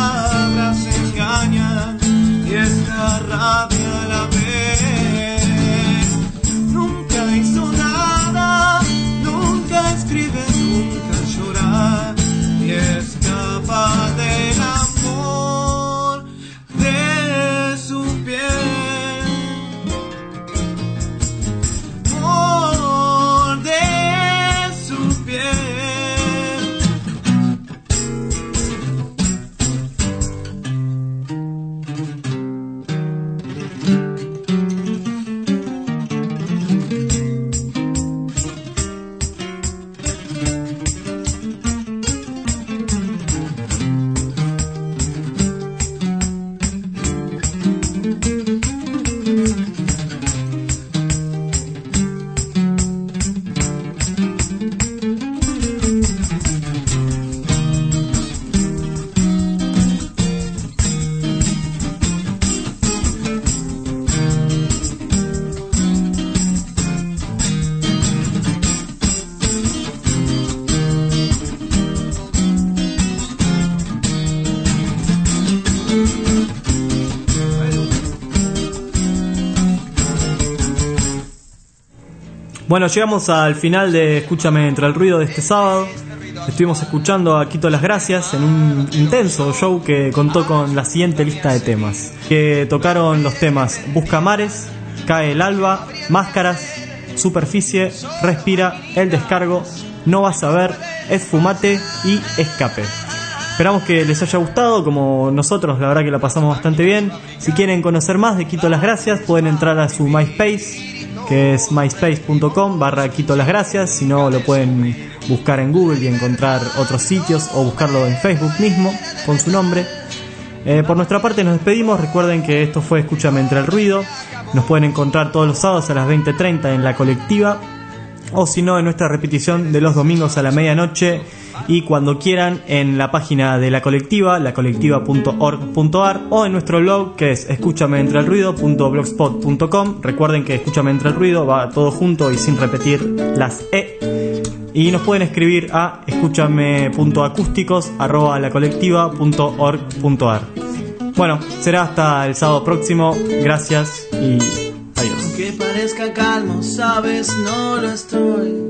H: Bueno, llegamos al final de Escúchame entre el ruido de este sábado. Estuvimos escuchando a Quito Las Gracias en un intenso show que contó con la siguiente lista de temas, que tocaron los temas Busca Mares, Cae el Alba, Máscaras, Superficie, Respira, El Descargo, No Vas a Ver, Esfumate y Escape. Esperamos que les haya gustado, como nosotros, la verdad que la pasamos bastante bien. Si quieren conocer más de Quito Las Gracias, pueden entrar a su MySpace, que es myspace.com barra Quito Las Gracias. Si no, lo pueden buscar en Google y encontrar otros sitios, o buscarlo en Facebook mismo con su nombre. Eh, por nuestra parte nos despedimos. Recuerden que esto fue Escúchame entre el ruido. Nos pueden encontrar todos los sábados a las veinte treinta en La Colectiva, o si no, en nuestra repetición de los domingos a la medianoche, y cuando quieran en la página de La Colectiva, la colectiva punto org punto a r, o en nuestro blog, que es escúchame entre el ruido punto blogspot punto com. Recuerden que Escúchame entre el ruido va todo junto y sin repetir las E. Y nos pueden escribir a escúchame punto acústicos arroba la colectiva punto org punto a r. Bueno, será hasta el sábado próximo. Gracias y adiós.
E: Aunque parezca calmo, sabes, no lo estoy.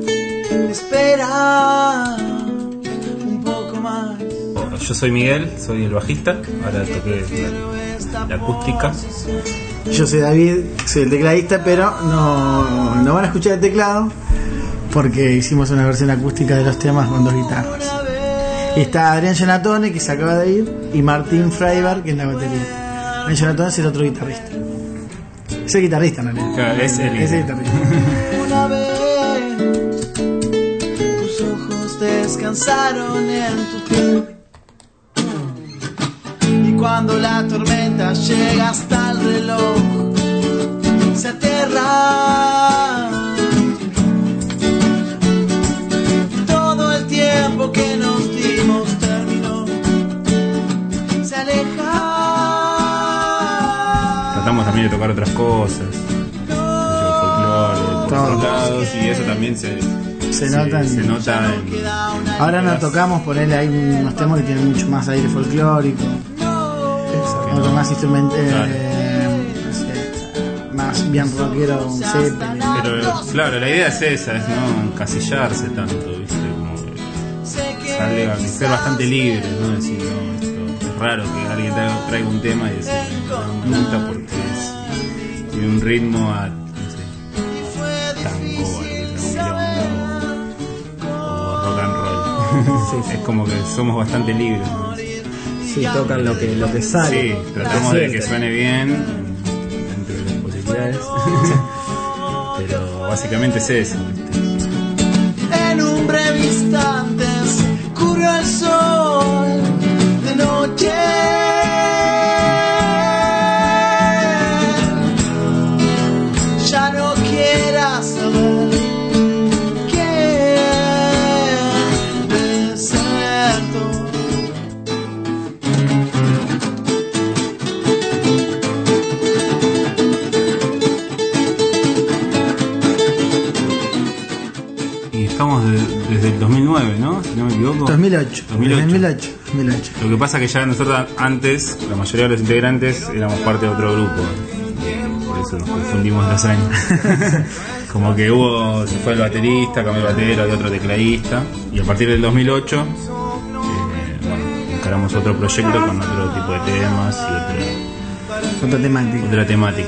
E: Espera un poco más.
A: Bueno, yo soy Miguel, soy el bajista. Ahora toqué la, la acústica.
B: Yo soy David, soy el tecladista, pero no, no van a escuchar el teclado porque hicimos una versión acústica de los temas con dos guitarras. Y está Adrián Gianatone, que se acaba de ir, y Martín Freiberg, que es la batería. Adrián Gianatone es el otro guitarrista. Es el guitarrista, ¿no?
A: Claro, es el,
B: es el guitarrista.
E: Una vez tus ojos descansaron en tu piel, y cuando la tormenta llega hasta el reloj, se aterra. Todo el tiempo que nos dimos terminó, se aleja.
A: Tratamos también de tocar otras cosas, folclore, por otros lados, y eso también se,
B: se,
A: se
B: nota,
A: se nota en,
B: ahora no tocamos, por él hay unos temas que tienen mucho más aire folclórico, otro más instrumental,
A: claro.
B: eh, no sé, más bien rockero, un Zeppelin.
A: Pero claro, la idea es esa, es no encasillarse tanto, ¿viste? Como que sale a ser bastante libre, ¿no? Decir, no, esto es raro que alguien traiga, traiga un tema y decir, no me gusta porque es, tiene un ritmo a, no sé, tango o algo que sea un milonga o, o rock and roll. Sí, sí. Es como que somos bastante libres, ¿no?
I: Sí, tocan lo que, lo que sale.
A: Sí, tratamos de que suene bien dentro de las posibilidades. Pero básicamente es eso.
E: En un breve instante cubrió el sol de noche. Ya no quieras saber qué desierto.
A: Estamos de, desde el dos mil nueve, ¿no? Si no me equivoco.
B: dos mil ocho.
A: dos mil ocho.
B: dos mil ocho. dos mil ocho.
A: Lo que pasa es que ya nosotros antes, la mayoría de los integrantes, éramos parte de otro grupo. Por eso nos confundimos los años. Como que hubo, se fue el baterista, cambió el batero, había otro tecladista. Y a partir del dos mil ocho, eh, bueno, encaramos otro proyecto con otro tipo de temas y otra,
B: otra temática.
A: Otra temática.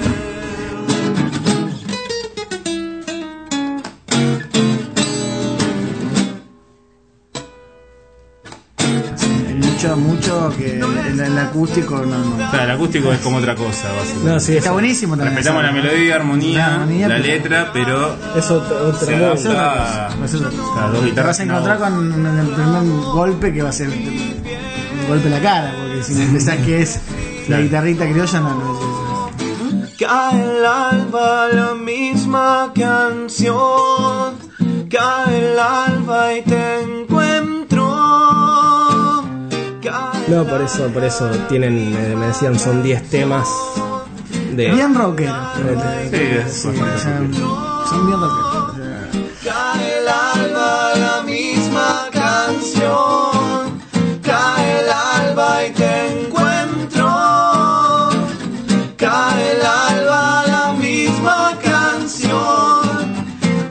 B: Mucho que el, el acústico no, no.
A: Claro, el acústico es como otra cosa, básicamente.
B: No, sí, está buenísimo también.
A: Respetamos la melodía, armonía, la, armonía, la letra, pero
I: eso otra
A: se adapta a, a dos guitarras.
B: Te vas a encontrar no. con el primer golpe que va a ser un golpe en la cara, porque si me pensás que es la guitarrita criolla, no, no es eso.
E: Cae el alba, la misma canción. Cae el alba y te encuentro.
I: No, por eso, por eso tienen, me, me decían, son diez temas de...
B: Bien rockero.
A: Sí, es
B: sí, son, son bien rockeros.
E: Cae el alba, la misma canción. Cae el alba y te encuentro. Cae el alba, la misma canción.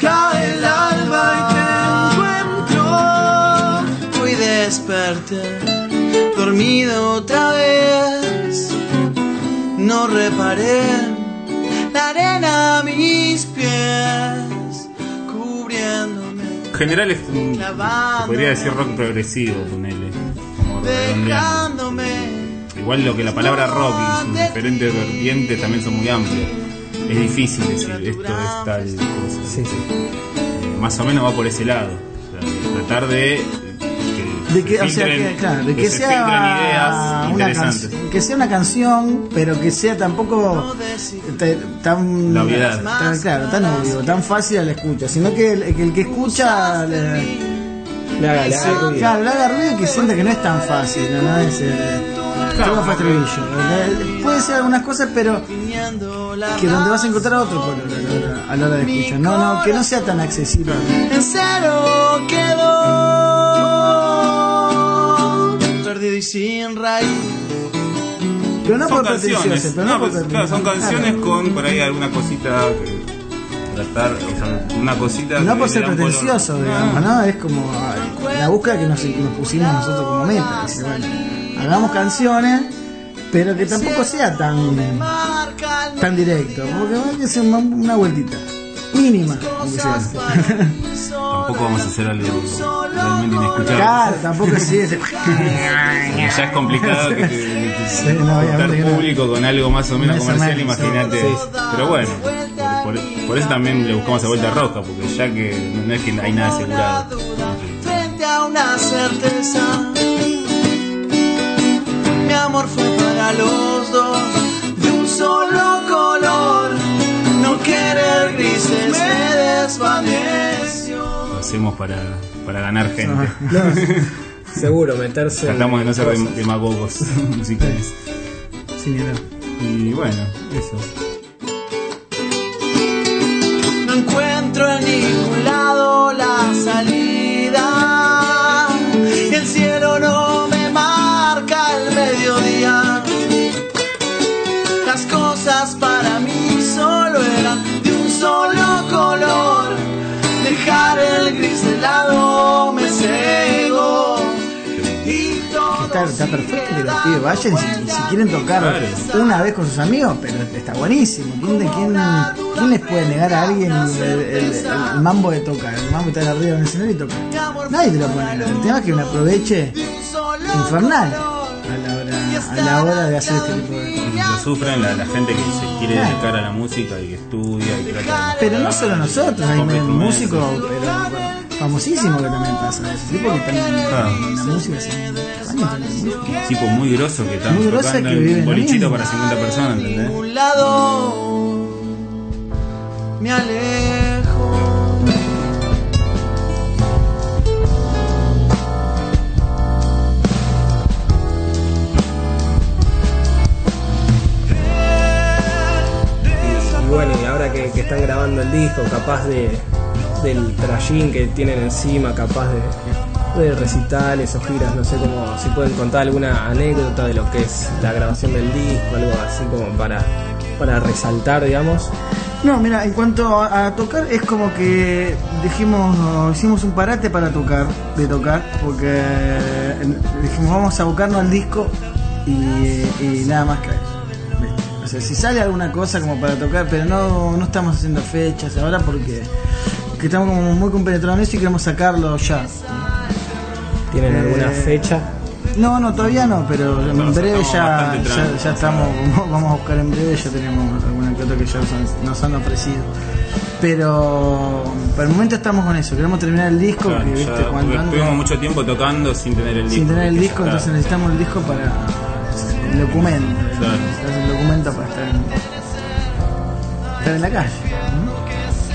E: pared, la arena a mis pies, cubriéndome.
A: En general es un, se podría decir rock progresivo, ponele, como redondeando. Igual lo que la palabra rock y sus diferentes vertientes también son muy amplias. Es difícil decir esto es tal cosa.
I: Sí, sí.
A: Eh, más o menos va por ese lado. O sea, de tratar de
B: de que, o sea, que, claro, de que, que sea
A: ideas
B: una
A: interesantes.
B: Can- que sea una canción, pero que sea tampoco t- tan,
A: la obviedad.
B: tan claro, tan obvio, tan fácil a la escucha, sino que el que, el que escucha le,
I: le haga, le haga ruido.
B: Claro, le haga ruido y que sienta que no es tan fácil, no, no es eh, claro, todo estribillo. Puede ser algunas cosas, pero que donde vas a encontrar otro color a la hora, a la hora de escuchar. No, no, que no sea tan accesible.
E: En cero quedó, perdido y sin raíz.
B: Pero no
A: son
B: por
A: canciones,
B: pero
A: no,
B: no por
A: pues, claro, son canciones
B: claro.
A: con por ahí alguna cosita que tratar, o sea, una cosita
B: no
A: que
B: por ser pretencioso,
A: color.
B: digamos, ¿no? Es como la búsqueda que nos, que nos pusimos nosotros como meta. Dice, bueno, hagamos canciones, pero que tampoco sea tan tan directo, porque hay que hacer una, una vueltita mínima, aunque sea.
A: Tampoco vamos a hacer algo realmente inescuchable.
B: Claro, tampoco es ese.
A: Ya es complicado que te, que te
B: sí, no,
A: juntar público con algo más o menos
B: no
A: comercial, imagínate.
B: Sí.
A: Pero bueno, por, por, por eso también le buscamos a vuelta roja, porque ya que no es que hay nada asegurado.
E: Frente a una certeza, mi amor fue para los dos, de un solo color. No querer grises me desvaneció.
A: Lo hacemos para, para ganar gente.
I: No, seguro, meterse.
A: Tratamos de no ser dem- demagogos musicales.
B: Sí, mira.
A: Y bueno, eso.
E: No encuentro en ningún lado la salida. El cielo no me marca el mediodía. Las cosas para mí solo eran de un solo color. Dejar el gris de lado me cegó. Y todo
B: está, está perfecto que los pibes vayan si, si quieren tocar claro. una vez con sus amigos, pero está buenísimo. ¿Quién, quién, quién les puede negar a alguien el, el, el, el mambo de tocar? El mambo de estar arriba en el escenario y tocar. Nadie te lo puede negar. El tema es que uno aproveche infernal a la hora, a la hora de hacer este tipo de cosas.
A: Lo sufren la, la gente que se quiere claro. dedicar a la música y que estudia y trata de...
B: Pero no solo nosotros, hay músicos pero famosísimos que también pasa eso. Tipo que están en
A: claro.
B: la música hace años.
A: Tipo muy grosso que están
B: muy
A: tocando
B: que
A: un bolichito para cincuenta personas, ¿entendés?
E: Un lado me alejo.
I: Y bueno, y ahora que, que están grabando el disco, capaz de del trayín que tienen encima, capaz de, de recitales o giras, no sé cómo, si pueden contar alguna anécdota de lo que es la grabación del disco, algo así como para, para resaltar, digamos.
B: No, mira, en cuanto a, a tocar, es como que dijimos, hicimos un parate para tocar, de tocar, porque dijimos vamos a abocarnos al disco y, y nada más que eso. O sea, si sale alguna cosa como para tocar, pero no, no estamos haciendo fechas ahora porque, porque estamos como muy compenetrados en eso y queremos sacarlo ya.
I: ¿Tienen eh, alguna fecha?
B: No, no, todavía no, pero en no, breve ya, ya, ya estamos, vamos a buscar en breve, ya tenemos alguna que otra que ya nos han ofrecido. Pero por el momento estamos con eso, queremos terminar el disco.
A: Claro,
B: que, ¿viste? Cuando
A: tuvimos mucho tiempo tocando sin tener el disco.
B: Sin tener el disco, claro. Entonces necesitamos el disco para el documento.
A: Claro.
B: El documento para estar en, estar en la calle. ¿no?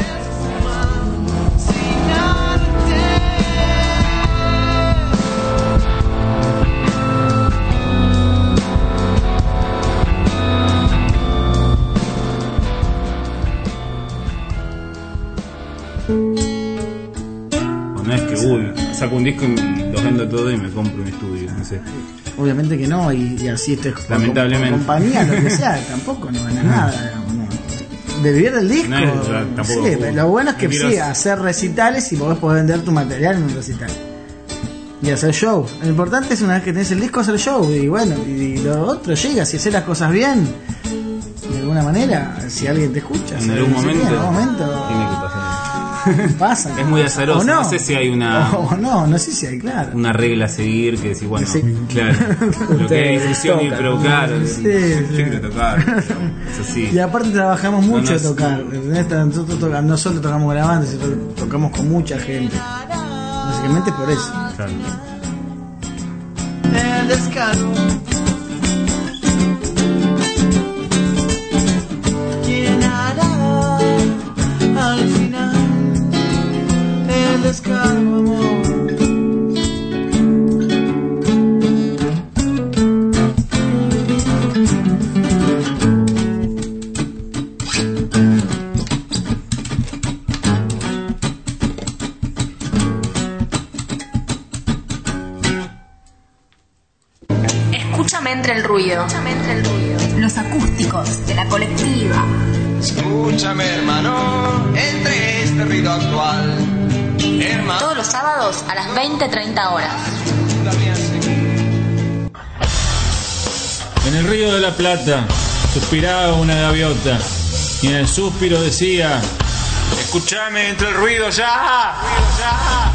A: No es que, uy, saco un disco y lo vendo todo y me compro un estudio, no sé.
B: Obviamente que no, y, y así esto es
A: lamentablemente.
B: Con, con compañía, lo que sea, tampoco no gana nada, digamos, no. De vivir del disco,
A: no, tampoco,
B: sí, lo bueno es que sí, hacer recitales y vos podés vender tu material en un recital. Y hacer show. Lo importante es una vez que tenés el disco hacer show, y bueno, y, y lo otro llega, si haces las cosas bien, de alguna alguna manera, si alguien te escucha.
A: En algún momento,
B: en algún momento
A: tiene que pasar.
B: Pasa.
A: Es muy azaroso, no. no sé si hay una
B: o no, no sé si hay, claro.
A: Una regla a seguir que decir, bueno,
B: sí.
A: claro, lo que hay difusión y pero claro,
B: sí,
A: yo
B: sí.
A: quiero tocar, es así.
B: Y aparte trabajamos mucho
A: no, no,
B: a tocar, ¿entendés? Nosotros tocamos, no solo tocamos grabando, sino tocamos con mucha gente. Básicamente por eso.
A: Claro.
E: El descaro. ¿Quién hará al final el descaro, amor?
F: Escúchame entre el ruido. Escúchame entre el ruido. Los acústicos de la colectiva.
E: Escúchame, hermano, entre este ruido actual. Hermano.
F: Todos los sábados a las veinte treinta horas.
O: En el Río de la Plata suspiraba una gaviota y en el suspiro decía: escúchame entre el ruido ya. Ruido ya.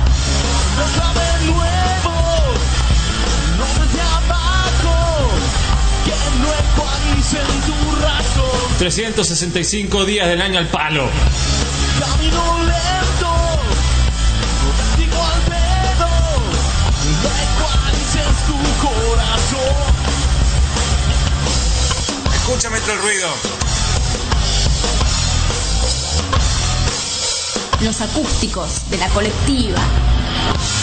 O: trescientos sesenta y cinco días del año al palo.
E: Camino lento, digo al pedo, no ecualices tu corazón.
O: Escúchame entre el ruido.
F: Los acústicos de la colectiva.